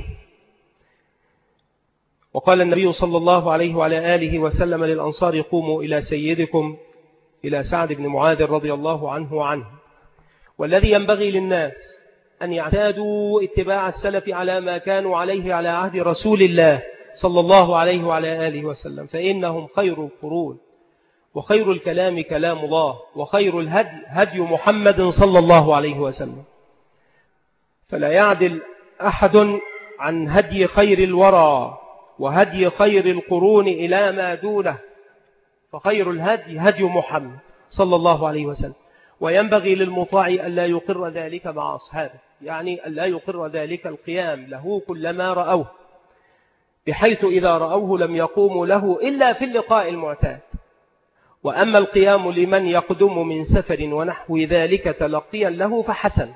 وقال النبي صلى الله عليه وعلى آله وسلم للأنصار قوموا إلى سيدكم، إلى سعد بن معاذ رضي الله عنه وعنه. والذي ينبغي للناس أن يعتادوا اتباع السلف على ما كانوا عليه على عهد رسول الله صلى الله عليه وعلى آله وسلم، فإنهم خير القرون، وخير الكلام كلام الله، وخير الهدي هدي محمد صلى الله عليه وسلم. فلا يعدل أحد عن هدي خير الورى وهدي خير القرون إلى ما دونه، فخير الهدي هدي محمد صلى الله عليه وسلم. وينبغي للمطاع ألا يقر ذلك مع أصحابه، يعني ألا يقر ذلك القيام له كلما رأوه، بحيث إذا رأوه لم يقوموا له إلا في اللقاء المعتاد. وأما القيام لمن يقدم من سفر ونحو ذلك تلقيا له فحسن.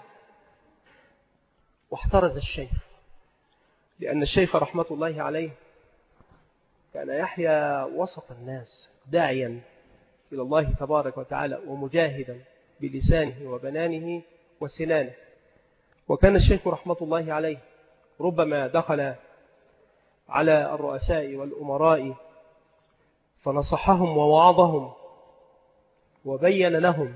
واحترز الشيخ، لأن الشيخ رحمة الله عليه كان يحيا وسط الناس داعيا إلى الله تبارك وتعالى ومجاهدا بلسانه وبنانه وسنانه. وكان الشيخ رحمة الله عليه ربما دخل على الرؤساء والأمراء فنصحهم ووعظهم وبين لهم،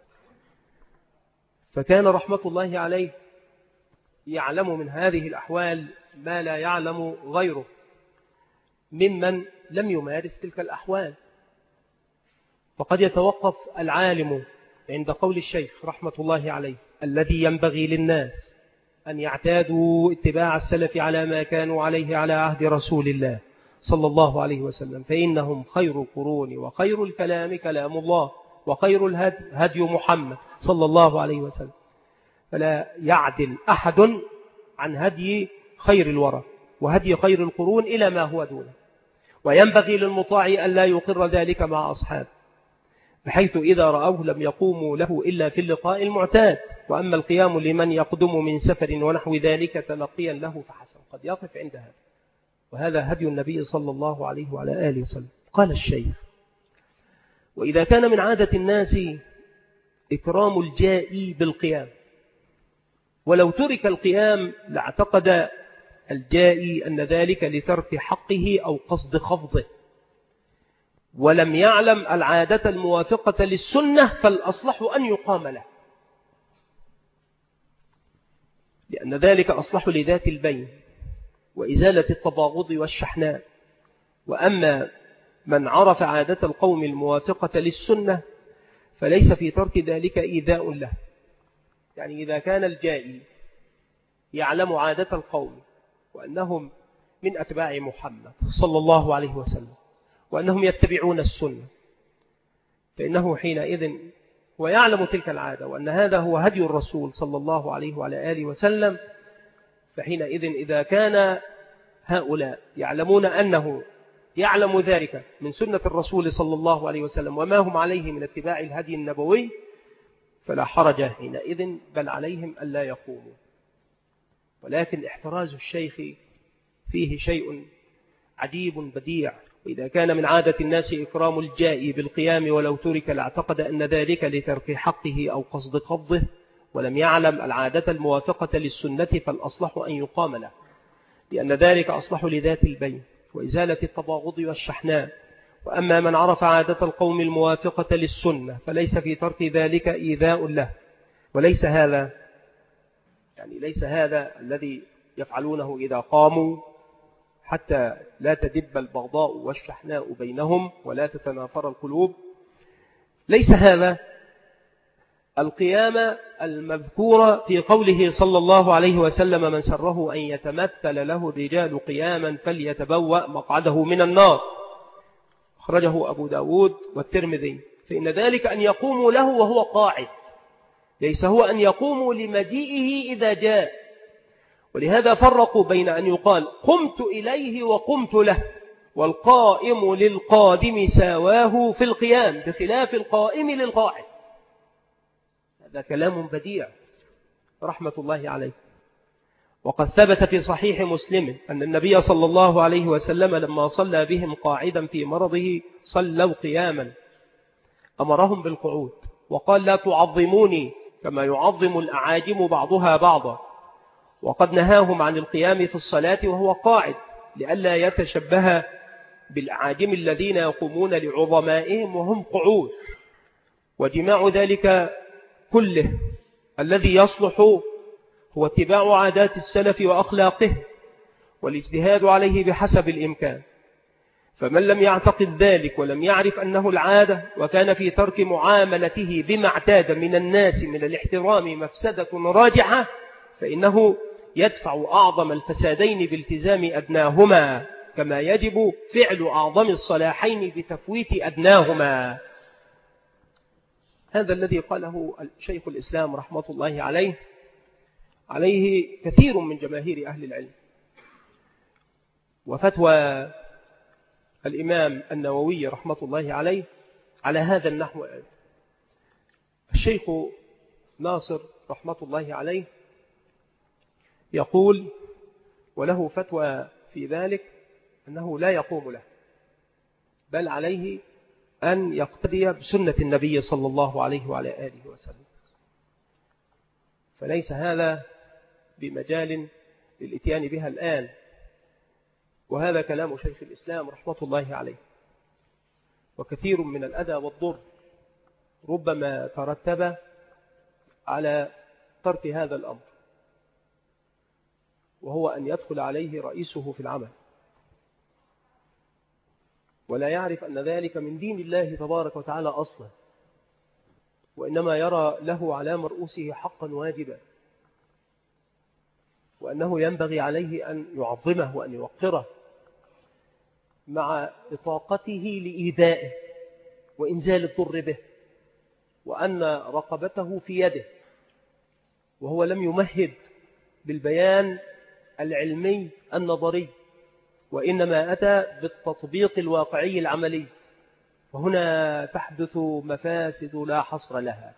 فكان رحمة الله عليه يعلم من هذه الأحوال ما لا يعلم غيره ممن لم يمارس تلك الأحوال. فقد يتوقف العالم عند قول الشيخ رحمة الله عليه الذي ينبغي للناس أن يعتادوا اتباع السلف على ما كانوا عليه على عهد رسول الله صلى الله عليه وسلم، فإنهم خير القرون، وخير الكلام كلام الله، وخير الهدي هدي محمد صلى الله عليه وسلم. فلا يعدل أحد عن هدي خير الورى وهدي خير القرون إلى ما هو دونه. وينبغي للمطاع أن لا يقر ذلك مع أصحابه، بحيث إذا رأوه لم يقوموا له إلا في اللقاء المعتاد. وأما القيام لمن يقدم من سفر ونحو ذلك تلقيا له فحسن. قد يقف عند هذا، وهذا هدي النبي صلى الله عليه وعلى آله وسلم. قال الشيخ: وإذا كان من عادة الناس إكرام الجائي بالقيام، ولو ترك القيام لاعتقد الجائي أن ذلك لترك حقه أو قصد خفضه، ولم يعلم العادة الموافقة للسنة، فالأصلح أن يقام له، لأن ذلك أصلح لذات البين وإزالة التباغض والشحناء. وأما من عرف عادة القوم الموافقة للسنة فليس في ترك ذلك إيذاء له. يعني إذا كان الجائي يعلم عادة القوم وأنهم من أتباع محمد صلى الله عليه وسلم وأنهم يتبعون السنة، فإنه حينئذ ويعلم تلك العادة وأن هذا هو هدي الرسول صلى الله عليه وعلى آله وسلم، فحينئذ إذا كان هؤلاء يعلمون أنه يعلم ذلك من سنة الرسول صلى الله عليه وسلم وما هم عليه من اتباع الهدي النبوي، فلا حرج حينئذ، بل عليهم ألا يقوموا. ولكن احتراز الشيخ فيه شيء عجيب بديع. وإذا كان من عادة الناس إكرام الجائي بالقيام ولو ترك لاعتقد أن ذلك لترك حقه أو قصد قبضه، ولم يعلم العادة الموافقة للسنة، فالأصلح أن يقام له، لأن ذلك أصلح لذات البين وإزالة التباغض والشحناء. وأما من عرف عادة القوم الموافقة للسنة فليس في ترك ذلك إيذاء له. وليس هذا يعني ليس هذا الذي يفعلونه إذا قاموا، حتى لا تدب البغضاء والشحناء بينهم ولا تتنافر القلوب. ليس هذا القيام المذكور في قوله صلى الله عليه وسلم: من سره أن يتمثل له الرجال قياما فليتبوأ مقعده من النار، أخرجه أبو داود والترمذي. فإن ذلك أن يقوموا له وهو قاعد، ليس هو أن يقوموا لمجيئه إذا جاء. ولهذا فرقوا بين أن يقال قمت إليه وقمت له، والقائم للقادم ساواه في القيام، بخلاف القائم للقاعد. هذا كلام بديع رحمة الله عليه. وقد ثبت في صحيح مسلم أن النبي صلى الله عليه وسلم لما صلى بهم قاعدا في مرضه صلوا قياما، أمرهم بالقعود وقال لا تعظموني كما يعظم الأعاجم بعضها بعضا، وقد نهاهم عن القيام في الصلاة وهو قاعد لئلا يتشبه بالأعاجم الذين يقومون لعظمائهم وهم قعود. وجماع ذلك كله الذي يصلح هو اتباع عادات السلف وأخلاقه والاجتهاد عليه بحسب الإمكان. فمن لم يعتقد ذلك ولم يعرف أنه العادة وكان في ترك معاملته بما اعتاد من الناس من الاحترام مفسدة راجحة، فإنه يدفع أعظم الفسادين بالتزام أدناهما، كما يجب فعل أعظم الصلاحين بتفويت أدناهما. هذا الذي قاله شيخ الإسلام رحمة الله عليه عليه كثير من جماهير أهل العلم. وفتوى الإمام النووي رحمة الله عليه على هذا النحو. الشيخ ناصر رحمة الله عليه يقول وله فتوى في ذلك أنه لا يقوم له، بل عليه أن يقتدي بسنة النبي صلى الله عليه وعلى آله وسلم، فليس هذا بمجال للإتيان بها الآن. وهذا كلام شيخ الإسلام رحمة الله عليه. وكثير من الأذى والضر ربما ترتب على ترك هذا الأمر، وهو أن يدخل عليه رئيسه في العمل ولا يعرف أن ذلك من دين الله تبارك وتعالى أصلا، وإنما يرى له على مرؤوسه حقا واجبا، وأنه ينبغي عليه أن يعظمه وأن يوقره مع إطاقته لإيذائه وإنزال الضر به، وأن رقبته في يده، وهو لم يمهد بالبيان العلمي النظري، وإنما أتى بالتطبيق الواقعي العملي، وهنا تحدث مفاسد لا حصر لها.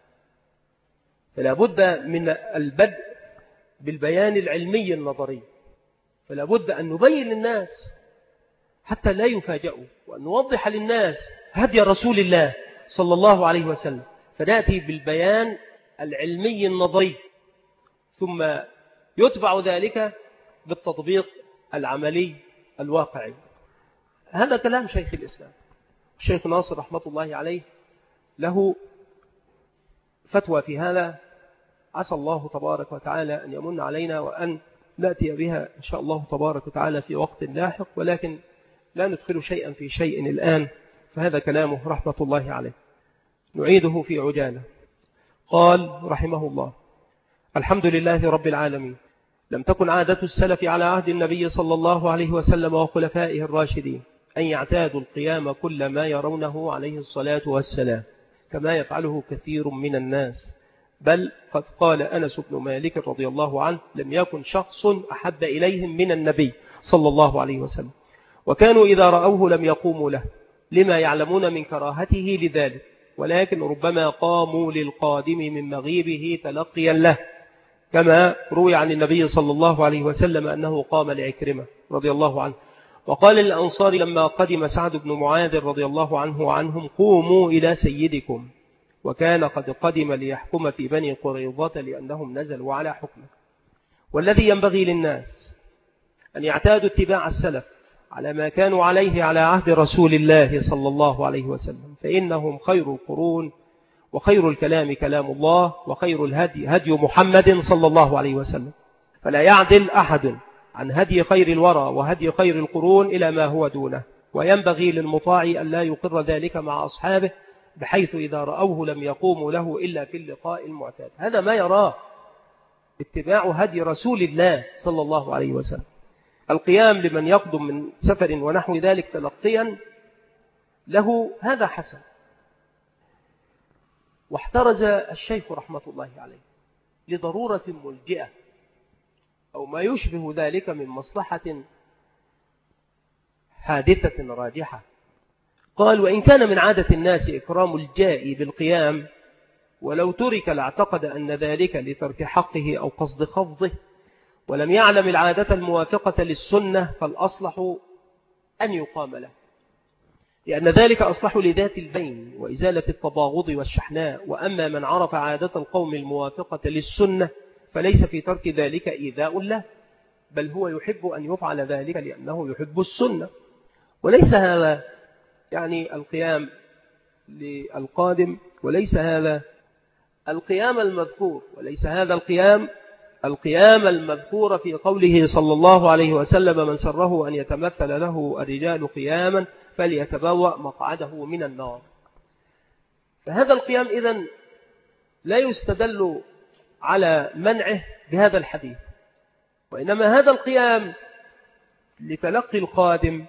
فلا بد من البدء بالبيان العلمي النظري، فلا بد أن نبين للناس حتى لا يفاجئوا، وأن نوضح للناس هدي رسول الله صلى الله عليه وسلم، فنأتي بالبيان العلمي النظري، ثم يتبع ذلك بالتطبيق العملي الواقعي. هذا كلام شيخ الإسلام. الشيخ ناصر رحمة الله عليه له فتوى في هذا، عسى الله تبارك وتعالى أن يمن علينا وأن نأتي بها إن شاء الله تبارك وتعالى في وقت لاحق، ولكن لا ندخل شيئا في شيء الآن، فهذا كلامه رحمة الله عليه. نعيده في عجالة. قال رحمه الله: الحمد لله رب العالمين. لم تكن عادة السلف على عهد النبي صلى الله عليه وسلم وخلفائه الراشدين أن يعتادوا القيام كل ما يرونه عليه الصلاة والسلام كما يفعله كثير من الناس، بل قد قال أنس بن مالك رضي الله عنه: لم يكن شخص أحب إليهم من النبي صلى الله عليه وسلم، وكانوا إذا رأوه لم يقوموا له لما يعلمون من كراهته لذلك، ولكن ربما قاموا للقادم من مغيبه تلقيا له، كما روي عن النبي صلى الله عليه وسلم أنه قام لعكرمة رضي الله عنه. وقال للأنصار لما قدم سعد بن معاذ رضي الله عنه وعنهم: قوموا إلى سيدكم، وكان قد قدم ليحكم في بني قريظة لأنهم نزلوا على حكمه. والذي ينبغي للناس أن يعتادوا اتباع السلف على ما كانوا عليه على عهد رسول الله صلى الله عليه وسلم، فإنهم خير القرون، وخير الكلام كلام الله، وخير الهدي هدي محمد صلى الله عليه وسلم. فلا يعدل أحد عن هدي خير الورى وهدي خير القرون إلى ما هو دونه، وينبغي للمطاع أن لا يقر ذلك مع أصحابه، بحيث إذا رأوه لم يقوموا له إلا في اللقاء المعتاد. هذا ما يراه اتباع هدي رسول الله صلى الله عليه وسلم. القيام لمن يقدم من سفر ونحو ذلك تلقيا له هذا حسن. واحترز الشيخ رحمة الله عليه لضرورة ملجئة أو ما يشبه ذلك من مصلحة حادثة راجحة. قال: وإن كان من عادة الناس إكرام الجائي بالقيام، ولو ترك لاعتقد أن ذلك لترك حقه أو قصد خفضه، ولم يعلم العادة الموافقة للسنة فالأصلح أن يقام له، لأن ذلك أصلح لذات البين وإزالة التباغض والشحناء. وأما من عرف عادة القوم الموافقة للسنة فليس في ترك ذلك إيذاء له، بل هو يحب أن يفعل ذلك لأنه يحب السنة. وليس هذا يعني القيام للقادم، وليس هذا القيام المذكور، وليس هذا القيام القيام المذكور في قوله صلى الله عليه وسلم: من سره أن يتمثل له الرجال قياما فليتبوأ مقعده من النار. فهذا القيام إذن لا يستدل على منعه بهذا الحديث، وإنما هذا القيام لتلقي القادم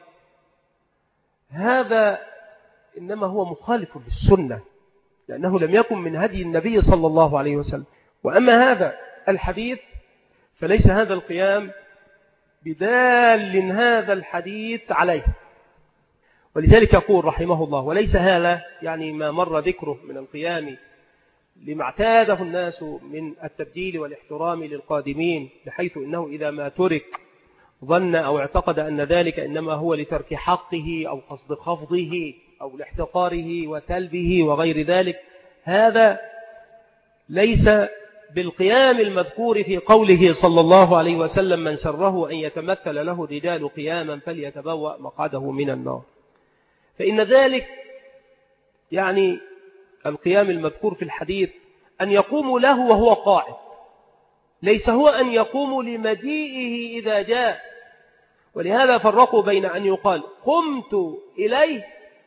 هذا إنما هو مخالف للسنة، لأنه لم يكن من هدي النبي صلى الله عليه وسلم. وأما هذا الحديث فليس هذا القيام بدال هذا الحديث عليه. ولذلك يقول رحمه الله: وليس هذا يعني ما مر ذكره من القيام لما اعتاده الناس من التبديل والاحترام للقادمين، بحيث إنه إذا ما ترك ظن أو اعتقد أن ذلك إنما هو لترك حقه أو قصد خفضه أو لاحتقاره وتلبه وغير ذلك. هذا ليس بالقيام المذكور في قوله صلى الله عليه وسلم: من سره أن يتمثل له الرجال قياما فليتبوأ مقعده من النار. فإن ذلك يعني القيام المذكور في الحديث أن يقوم له وهو قاعد، ليس هو أن يقوم لمجيئه إذا جاء. ولهذا فرقوا بين أن يقال قمت إليه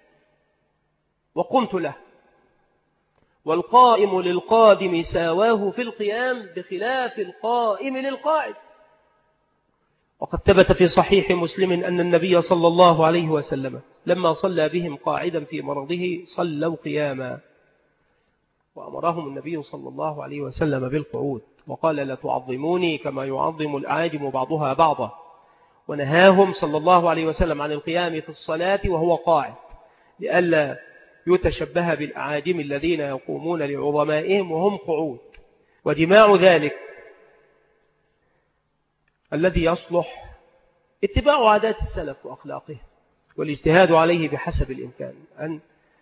وقمت له، والقائم للقادم ساواه في القيام بخلاف القائم للقاعد. وقد ثبت في صحيح مسلم أن النبي صلى الله عليه وسلم لما صلى بهم قاعدا في مرضه صلوا قياما، وأمرهم النبي صلى الله عليه وسلم بالقعود، وقال: لا تعظموني كما يعظم الأعاجم بعضها بعضا. ونهاهم صلى الله عليه وسلم عن القيام في الصلاة وهو قاعد، لئلا يتشبه بالأعاجم الذين يقومون لعظمائهم وهم قعود. وجماع ذلك الذي يصلح اتباع عادات السلف وأخلاقه والاجتهاد عليه بحسب الإمكان، أن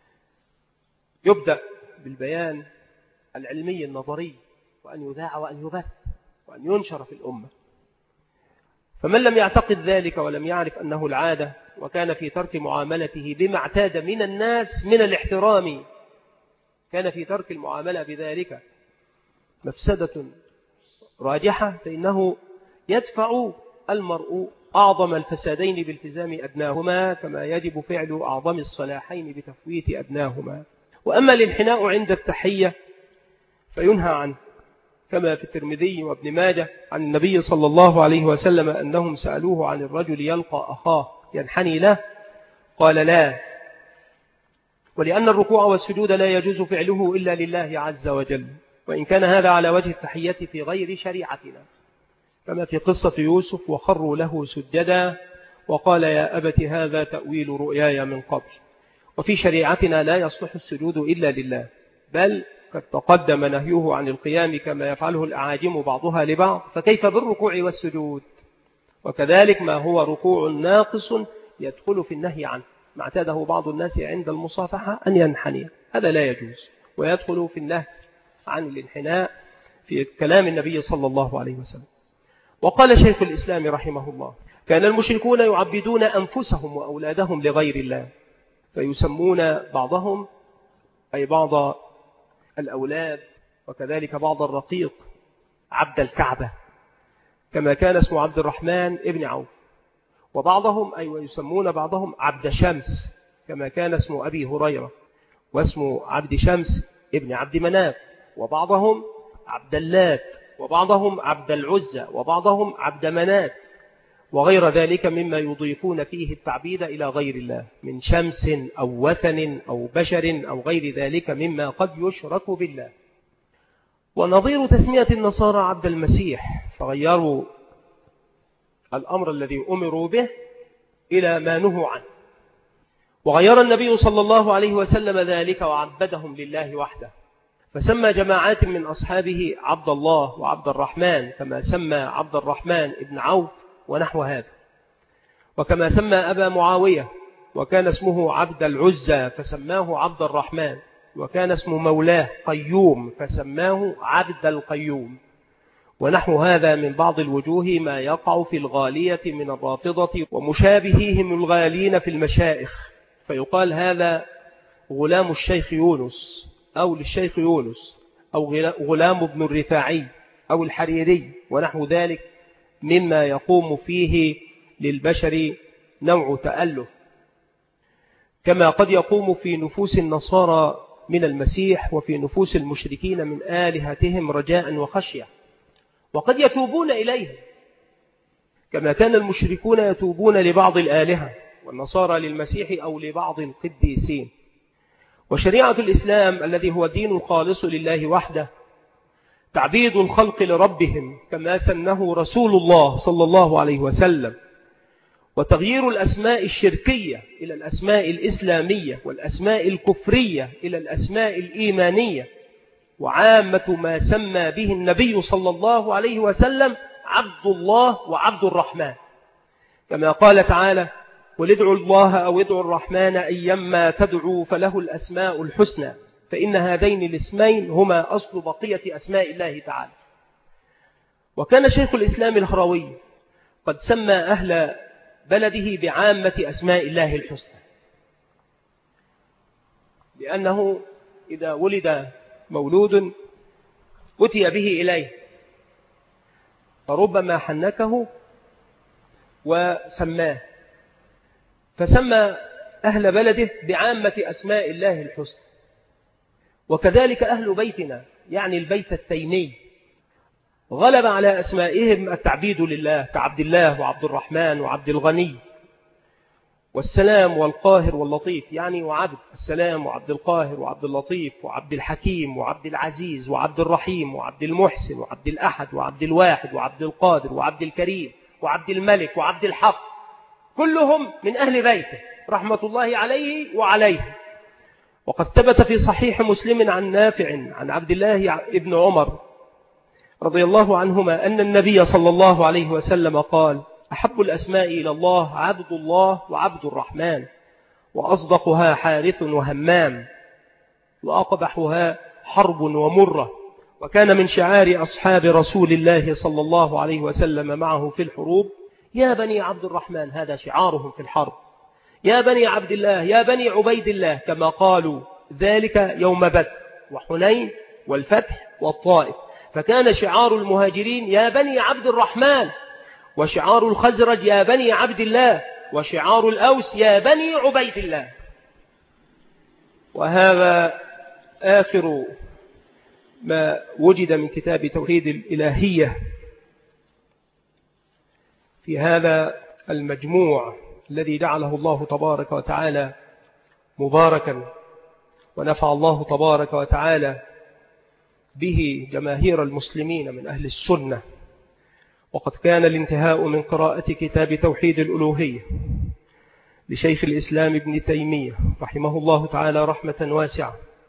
يبدأ بالبيان العلمي النظري، وأن يذاع وأن يبث وأن ينشر في الأمة. فمن لم يعتقد ذلك ولم يعرف أنه العادة، وكان في ترك معاملته بما اعتاد من الناس من الاحترام، كان في ترك المعاملة بذلك مفسدة راجحة، فإنه يدفع المرء أعظم الفسادين بالتزام أدناهما، كما يجب فعل أعظم الصلاحين بتفويت أدناهما. وأما الانحناء عند التحية فينهى عنه، كما في الترمذي وابن ماجه عن النبي صلى الله عليه وسلم أنهم سألوه عن الرجل يلقى أخاه ينحني له، قال: لا، ولأن الركوع والسجود لا يجوز فعله إلا لله عز وجل، وإن كان هذا على وجه التحية في غير شريعتنا، كما في قصة يوسف: وخروا له سجدا وقال: يا أبت هذا تأويل رؤياي من قبل. وفي شريعتنا لا يصلح السجود إلا لله، بل قد تقدم نهيه عن القيام كما يفعله الأعاجم بعضها لبعض، فكيف بالركوع والسجود؟ وكذلك ما هو ركوع ناقص يدخل في النهي عنه، ما اعتاده بعض الناس عند المصافحة أن ينحني، هذا لا يجوز، ويدخل في النهي عن الانحناء في كلام النبي صلى الله عليه وسلم. وقال شيخ الإسلام رحمه الله: كان المشركون يعبدون أنفسهم وأولادهم لغير الله، فيسمون بعضهم أي بعض الأولاد وكذلك بعض الرقيق عبد الكعبة، كما كان اسمه عبد الرحمن ابن عوف، وبعضهم أي ويسمون بعضهم عبد شمس، كما كان اسمه أبي هريرة، واسمه عبد شمس ابن عبد مناف، وبعضهم عبد اللات، وبعضهم عبد العزة، وبعضهم عبد منات، وغير ذلك مما يضيفون فيه التعبيد إلى غير الله من شمس أو وثن أو بشر أو غير ذلك مما قد يشرك بالله. ونظير تسمية النصارى عبد المسيح، فغيروا الأمر الذي أمروا به إلى ما نهوا عنه، وغير النبي صلى الله عليه وسلم ذلك وعبدهم لله وحده، فسمى جماعات من أصحابه عبد الله وعبد الرحمن، كما سمى عبد الرحمن ابن عوف ونحو هذا. وكما سمى أبا معاوية وكان اسمه عبد العزى فسماه عبد الرحمن، وكان اسم مولاه قيوم فسماه عبد القيوم، ونحو هذا من بعض الوجوه ما يقع في الغالية من الرافضة ومشابهيهم الغالين في المشائخ، فيقال هذا غلام الشيخ يونس أو للشيخ يونس أو غلام ابن الرفاعي أو الحريري ونحو ذلك، مما يقوم فيه للبشر نوع تأله، كما قد يقوم في نفوس النصارى من المسيح وفي نفوس المشركين من آلهتهم رجاء وخشية، وقد يتوبون إليه كما كان المشركون يتوبون لبعض الآلهة والنصارى للمسيح أو لبعض القديسين. وشريعة الإسلام الذي هو دين الخالص لله وحده تعبيد الخلق لربهم كما سنه رسول الله صلى الله عليه وسلم، وتغيير الأسماء الشركية إلى الأسماء الإسلامية والأسماء الكفرية إلى الأسماء الإيمانية، وعامة ما سمى به النبي صلى الله عليه وسلم عبد الله وعبد الرحمن، كما قال تعالى: قل ادعوا الله أو ادعوا الرحمن أيما تدعوا فله الأسماء الحسنى، فإن هذين الاسمين هما أصل بقية أسماء الله تعالى. وكان شيخ الإسلام الهروي قد سمى أهل بلده بعامة أسماء الله الحسنى، لأنه إذا ولد مولود أتي به إليه فربما حنكه وسماه، فسمى أهل بلده بعامة أسماء الله الحسنى. وكذلك أهل بيتنا يعني البيت التيمي غلب على أسمائهم التعبيد لله كعبد الله وعبد الرحمن وعبد الغني والسلام والقاهر واللطيف، يعني وعبد السلام وعبد القاهر وعبد اللطيف وعبد الحكيم وعبد العزيز وعبد الرحيم وعبد المحسن وعبد الأحد وعبد الواحد وعبد القادر وعبد الكريم وعبد الملك وعبد الحق، كلهم من أهل بيته رحمة الله عليه وعليه. وقد ثبت في صحيح مسلم عن نافع عن عبد الله ابن عمر رضي الله عنهما أن النبي صلى الله عليه وسلم قال: أحب الأسماء إلى الله عبد الله وعبد الرحمن، وأصدقها حارث وهمام، وأقبحها حرب ومرة. وكان من شعار أصحاب رسول الله صلى الله عليه وسلم معه في الحروب: يا بني عبد الرحمن، هذا شعارهم في الحرب، يا بني عبد الله، يا بني عبيد الله، كما قالوا ذلك يوم بدر وحنين والفتح والطائف. فكان شعار المهاجرين يا بني عبد الرحمن، وشعار الخزرج يا بني عبد الله، وشعار الأوس يا بني عبيد الله. وهذا آخر ما وجد من كتاب توحيد الإلهية في هذا المجموع الذي جعله الله تبارك وتعالى مباركا، ونفع الله تبارك وتعالى به جماهير المسلمين من أهل السنة. وقد كان الانتهاء من قراءة كتاب توحيد الألوهية لشيخ الإسلام ابن تيمية رحمه الله تعالى رحمة واسعة،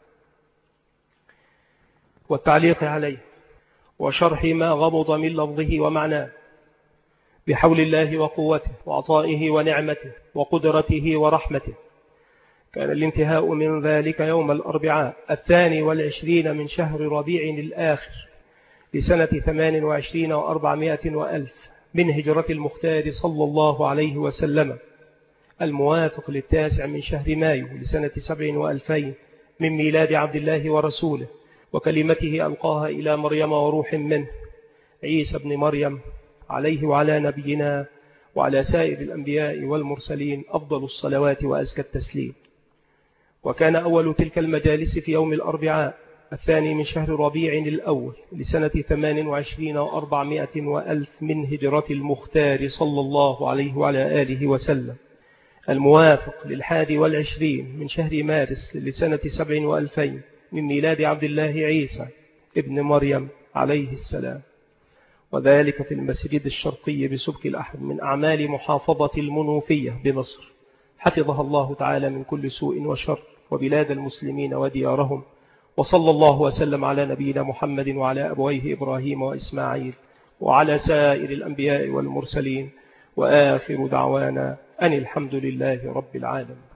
والتعليق عليه وشرح ما غمض من لفظه ومعناه بحول الله وقوته وعطائه ونعمته وقدرته ورحمته. كان الانتهاء من ذلك يوم الأربعاء الثاني والعشرين من شهر ربيع الآخر لسنة ثمان وعشرين وأربعمائة وألف من هجرة المختار صلى الله عليه وسلم، الموافق للتاسع من شهر مايو لسنة سبع وألفين من ميلاد عبد الله ورسوله، وكلمته ألقاها إلى مريم وروح منه عيسى بن مريم عليه وعلى نبينا وعلى سائر الأنبياء والمرسلين أفضل الصلوات وأزكى التسليم. وكان أول تلك المجالس في يوم الأربعاء الثاني من شهر ربيع الأول لسنة ثمان وعشرين وأربعمائة وألف من هجرة المختار صلى الله عليه وعلى آله وسلم، الموافق للحادي والعشرين من شهر مارس لسنة سبع وألفين من ميلاد عبد الله عيسى ابن مريم عليه السلام، وذلك في المسجد الشرقي بسبك الأحد من أعمال محافظة المنوفية بمصر، حفظها الله تعالى من كل سوء وشر، وبلاد المسلمين وديارهم، وصلى الله وسلم على نبينا محمد وعلى أبويه إبراهيم وإسماعيل وعلى سائر الأنبياء والمرسلين، وآخر دعوانا أن الحمد لله رب العالمين.